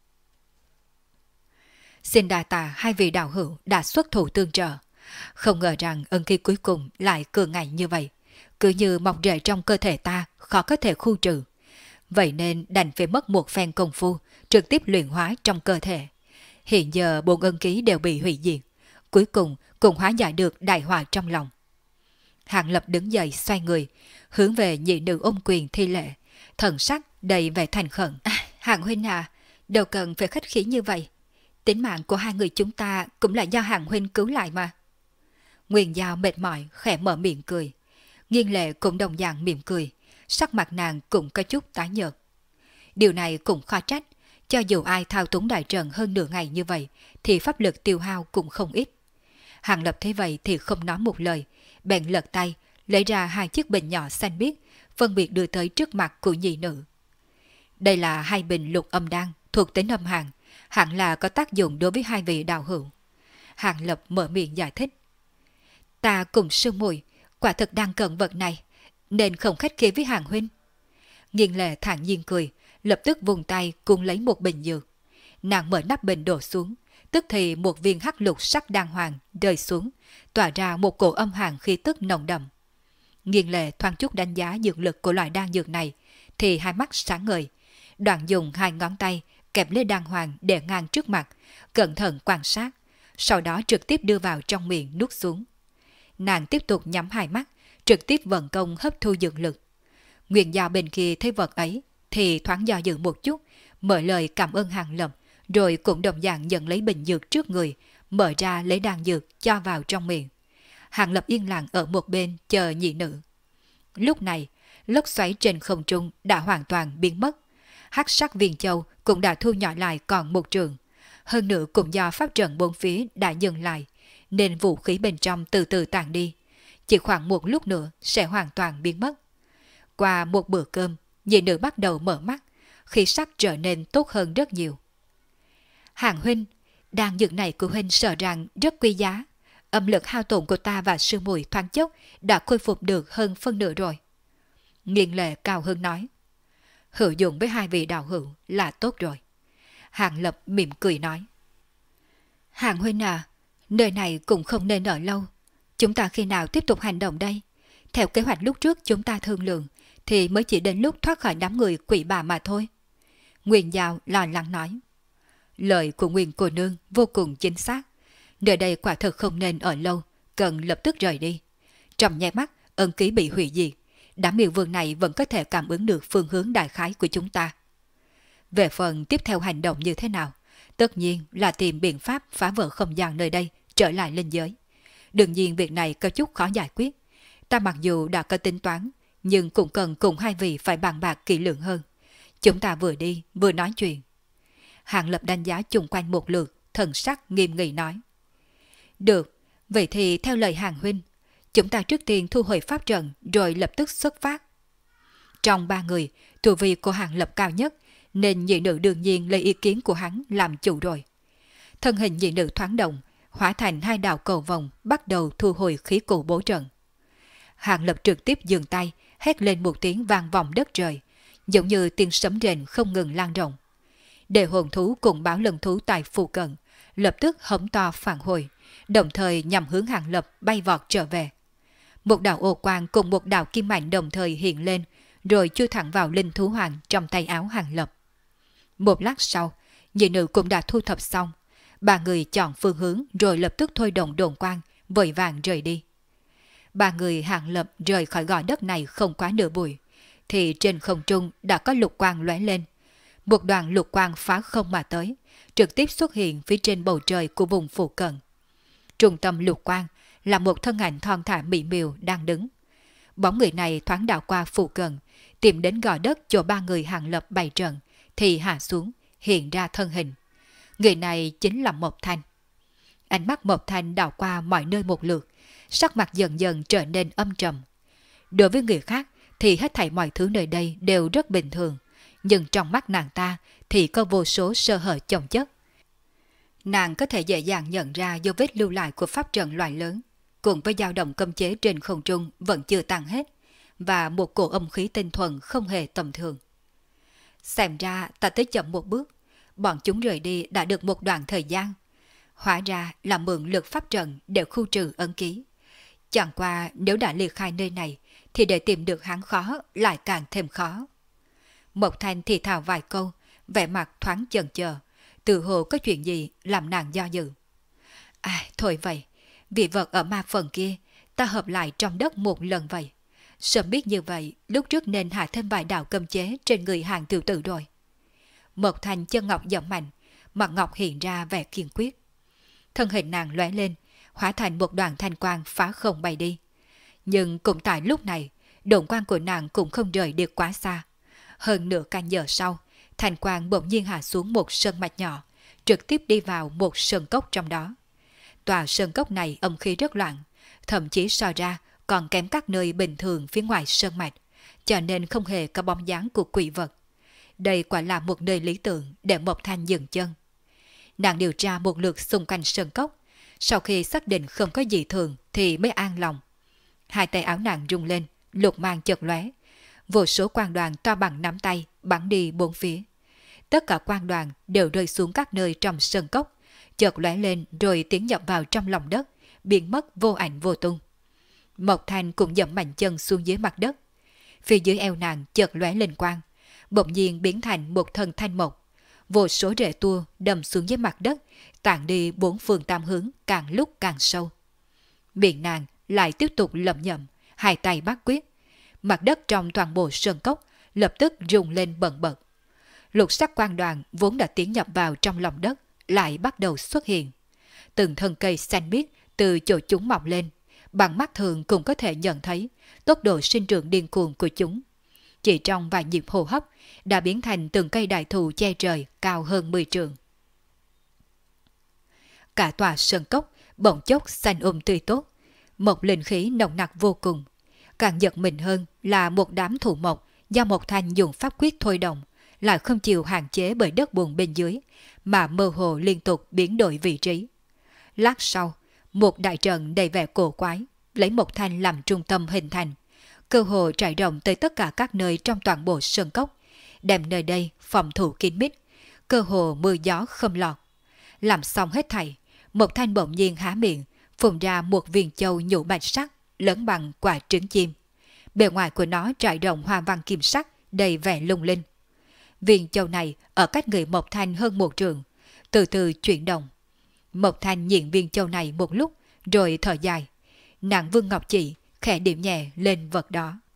Xin đa tạ hai vị đạo hữu đã xuất thủ tương trợ. Không ngờ rằng ân ký cuối cùng lại cường ngạnh như vậy, cứ như mọc rễ trong cơ thể ta khó có thể khu trừ. Vậy nên đành phải mất một phen công phu trực tiếp luyện hóa trong cơ thể. Hiện giờ 4 ân ký đều bị hủy diệt, cuối cùng cũng hóa giải được đại họa trong lòng. Hàng Lập đứng dậy xoay người, hướng về nhị nữ ôm quyền thi lễ, thần sắc đầy vẻ thành khẩn. Hàng huynh à, đâu cần phải khách khí như vậy. Tính mạng của hai người chúng ta cũng là do Hàng huynh cứu lại mà. Nguyên Giao mệt mỏi khẽ mở miệng cười. Nghiên Lệ cũng đồng dạng mỉm cười, sắc mặt nàng cũng có chút tái nhợt. Điều này cũng khó trách, cho dù ai thao túng đại trận hơn nửa ngày như vậy thì pháp lực tiêu hao cũng không ít. Hàng Lập thấy vậy thì không nói một lời, bèn lật tay lấy ra 2 chiếc bình nhỏ xanh biếc, phân biệt đưa tới trước mặt của nhị nữ. Đây là 2 bình lục âm đan thuộc tính âm hàn, hẳn là có tác dụng đối với hai vị đạo hữu. Hàng Lập mở miệng giải thích. Ta cùng sư muội quả thực đang cần vật này, nên không khách khí với Hàng huynh. Nghiên Lệ thản nhiên cười, lập tức vùng tay cuốn lấy một bình dược. Nàng mở nắp bình đổ xuống, tức thì một viên hắc lục sắc đan hoàng rơi xuống, tỏa ra một cổ âm hàn khí tức nồng đậm. Nghiên Lệ thoáng chút đánh giá dược lực của loại đan dược này, thì hai mắt sáng ngời, đoạn dùng 2 ngón tay kẹp lấy đan hoàng để ngang trước mặt, cẩn thận quan sát, sau đó trực tiếp đưa vào trong miệng nuốt xuống. Nàng tiếp tục nhắm hai mắt, trực tiếp vận công hấp thu dược lực. Nguyên Giao bên kia thấy vật ấy thì thoáng do dự một chút, mở lời cảm ơn Hàng Lập, rồi cũng đồng dạng nhận lấy bình dược trước người, mở ra lấy đan dược cho vào trong miệng. Hàng Lập yên lặng ở một bên chờ nhị nữ. Lúc này, lốc xoáy trên không trung đã hoàn toàn biến mất. Hắc sắc viên châu cũng đã thu nhỏ lại còn 1 trường. Hơn nữa cũng do pháp trận bốn phía đã dừng lại, nên vũ khí bên trong từ từ tàn đi. Chỉ khoảng một lúc nữa sẽ hoàn toàn biến mất. Qua một bữa cơm, nhị nữ bắt đầu mở mắt, khí sắc trở nên tốt hơn rất nhiều. Hàng huynh, đan dược này của huynh sợ rằng rất quý giá. Âm lực hao tổn của ta và sư muội thoáng chốc đã khôi phục được hơn phân nửa rồi. Nghiên Lệ cao hứng nói. Hữu dụng với hai vị đạo hữu là tốt rồi. Hàng Lập mỉm cười nói. Hàng huynh à, nơi này cũng không nên ở lâu. Chúng ta khi nào tiếp tục hành động đây? Theo kế hoạch lúc trước chúng ta thương lượng, thì mới chỉ đến lúc thoát khỏi đám người quỷ bà mà thôi. Nguyên Giao lo lắng nói. Lời của Nguyên cô nương vô cùng chính xác. Nơi đây quả thực không nên ở lâu, cần lập tức rời đi. Trong nháy mắt, ân ký bị hủy diệt. Đám miêu vương này vẫn có thể cảm ứng được phương hướng đại khái của chúng ta. Về phần tiếp theo hành động như thế nào, tất nhiên là tìm biện pháp phá vỡ không gian nơi đây, trở lại linh giới. Đương nhiên việc này có chút khó giải quyết. Ta mặc dù đã có tính toán, nhưng cũng cần cùng hai vị phải bàn bạc kỹ lưỡng hơn. Chúng ta vừa đi, vừa nói chuyện. Hàng Lập đánh giá chung quanh một lượt, thần sắc nghiêm nghị nói. Được, vậy thì theo lời Hàng huynh, chúng ta trước tiên thu hồi pháp trận rồi lập tức xuất phát. Trong 3 người, tu vi của Hàng Lập cao nhất, nên nhị nữ đương nhiên lấy ý kiến của hắn làm chủ rồi. Thân hình nhị nữ thoáng động, hóa thành 2 đạo cầu vòng bắt đầu thu hồi khí cụ bố trận. Hàng Lập trực tiếp dừng tay, hét lên một tiếng vang vọng đất trời, giống như tiếng sấm rền không ngừng lan rộng. Để hồn thú cùng báo lần thú tại phụ cận, lập tức hống to phản hồi, đồng thời nhằm hướng Hàng Lập bay vọt trở về. Một đạo ô quang cùng một đạo kim mạnh đồng thời hiện lên, rồi chui thẳng vào linh thú hoàng trong tay áo Hàng Lập. Một lát sau, nhị nữ cũng đã thu thập xong. 3 người chọn phương hướng rồi lập tức thôi động đồn quang, vội vàng rời đi. 3 người Hàng Lập rời khỏi gò đất này không quá nửa buổi, thì trên không trung đã có lục quang lóe lên. Một đoàn lục quang phá không mà tới, trực tiếp xuất hiện phía trên bầu trời của vùng phụ cận. Trung tâm lục quang là một thân ảnh thon thả mỹ miều đang đứng. Bóng người này thoáng đảo qua phụ cận, tìm đến gò đất chỗ 3 người Hàng Lập bày trận, thì hạ xuống, hiện ra thân hình. Người này chính là Mộc Thanh. Ánh mắt Mộc Thanh đảo qua mọi nơi một lượt, sắc mặt dần dần trở nên âm trầm. Đối với người khác thì hết thảy mọi thứ nơi đây đều rất bình thường, nhưng trong mắt nàng ta thì có vô số sơ hở chồng chất. Nàng có thể dễ dàng nhận ra dấu vết lưu lại của pháp trận loại lớn, cùng với dao động cấm chế trên không trung vẫn chưa tan hết, và một cổ âm khí tinh thuần không hề tầm thường. Xem ra ta tới chậm một bước, bọn chúng rời đi đã được một đoạn thời gian. Hóa ra là mượn lực pháp trận để khu trừ ấn ký. Chẳng qua nếu đã liệt khai nơi này, thì để tìm được hắn khó lại càng thêm khó. Mộc Thanh thì thào vài câu, vẻ mặt thoáng chần chờ, tự hồ có chuyện gì làm nàng do dự. Thôi vậy, vị vật ở ma phần kia, ta hợp lại trong đất một lần vậy. Sớm biết như vậy, lúc trước nên hạ thêm vài đạo cấm chế trên người hàng tiểu tử rồi. Mộc Thanh chân ngọc giọng mạnh, mặt ngọc hiện ra vẻ kiên quyết. Thân hình nàng lóe lên, hóa thành một đoàn thanh quang phá không bay đi. Nhưng cũng tại lúc này, độn quang của nàng cũng không rời đi quá xa. Hơn nửa canh giờ sau, thanh quang bỗng nhiên hạ xuống một sơn mạch nhỏ, trực tiếp đi vào một sơn cốc trong đó. Tòa sơn cốc này âm khí rất loạn, thậm chí so ra còn kém các nơi bình thường phía ngoài sơn mạch, cho nên không hề có bóng dáng của quỷ vật. Đây quả là một nơi lý tưởng để Mộc Thanh dừng chân. Nàng điều tra một lượt xung quanh sơn cốc, sau khi xác định không có gì thường thì mới an lòng. Hai tay áo nàng rung lên, lục mang chợt lóe, vô số quang đoàn to bằng nắm tay bắn đi bốn phía. Tất cả quang đoàn đều rơi xuống các nơi trong sơn cốc, chợt lóe lên rồi tiến nhập vào trong lòng đất, biến mất vô ảnh vô tung. Mộc Thanh cũng dẫm mạnh chân xuống dưới mặt đất. Phía dưới eo nàng chợt lóe lên quang, bỗng nhiên biến thành một thân thanh mộc. Vô số rễ tua đâm xuống dưới mặt đất, tản đi bốn phương tám hướng càng lúc càng sâu. Miệng nàng lại tiếp tục lẩm nhẩm, hai tay bắt quyết. Mặt đất trong toàn bộ sơn cốc lập tức rung lên bần bật. Lục sắc quang đoàn vốn đã tiến nhập vào trong lòng đất lại bắt đầu xuất hiện. Từng thân cây xanh biếc từ chỗ chúng mọc lên, bằng mắt thường cũng có thể nhận thấy tốc độ sinh trưởng điên cuồng của chúng. Chỉ trong vài nhịp hô hấp đã biến thành từng cây đại thụ che trời cao hơn 10 trượng. Cả tòa sơn cốc bỗng chốc xanh tươi tốt, một linh khí nồng nặc vô cùng. Càng giật mình hơn là một đám thụ mộc do Mộc Thanh dùng pháp quyết thôi động, lại không chịu hạn chế bởi đất bùn bên dưới, mà mơ hồ liên tục biến đổi vị trí. Lát sau, một đại trận đầy vẻ cổ quái, lấy Mộc Thanh làm trung tâm hình thành, cơ hồ trải rộng tới tất cả các nơi trong toàn bộ sơn cốc, đem nơi đây phòng thủ kín mít, cơ hồ mưa gió không lọt. Làm xong hết thảy, Mộc Thanh bỗng nhiên há miệng, phun ra một viên châu nhũ bạch sắc, lớn bằng quả trứng chim. Bề ngoài của nó trải rộng hoa văn kim sắc, đầy vẻ lung linh. Viên châu này ở cách người Mộc Thanh hơn một trượng, từ từ chuyển động. Mộc Thanh nhìn viên châu này một lúc, rồi thở dài. Nàng vương ngọc chỉ khẽ điểm nhẹ lên vật đó.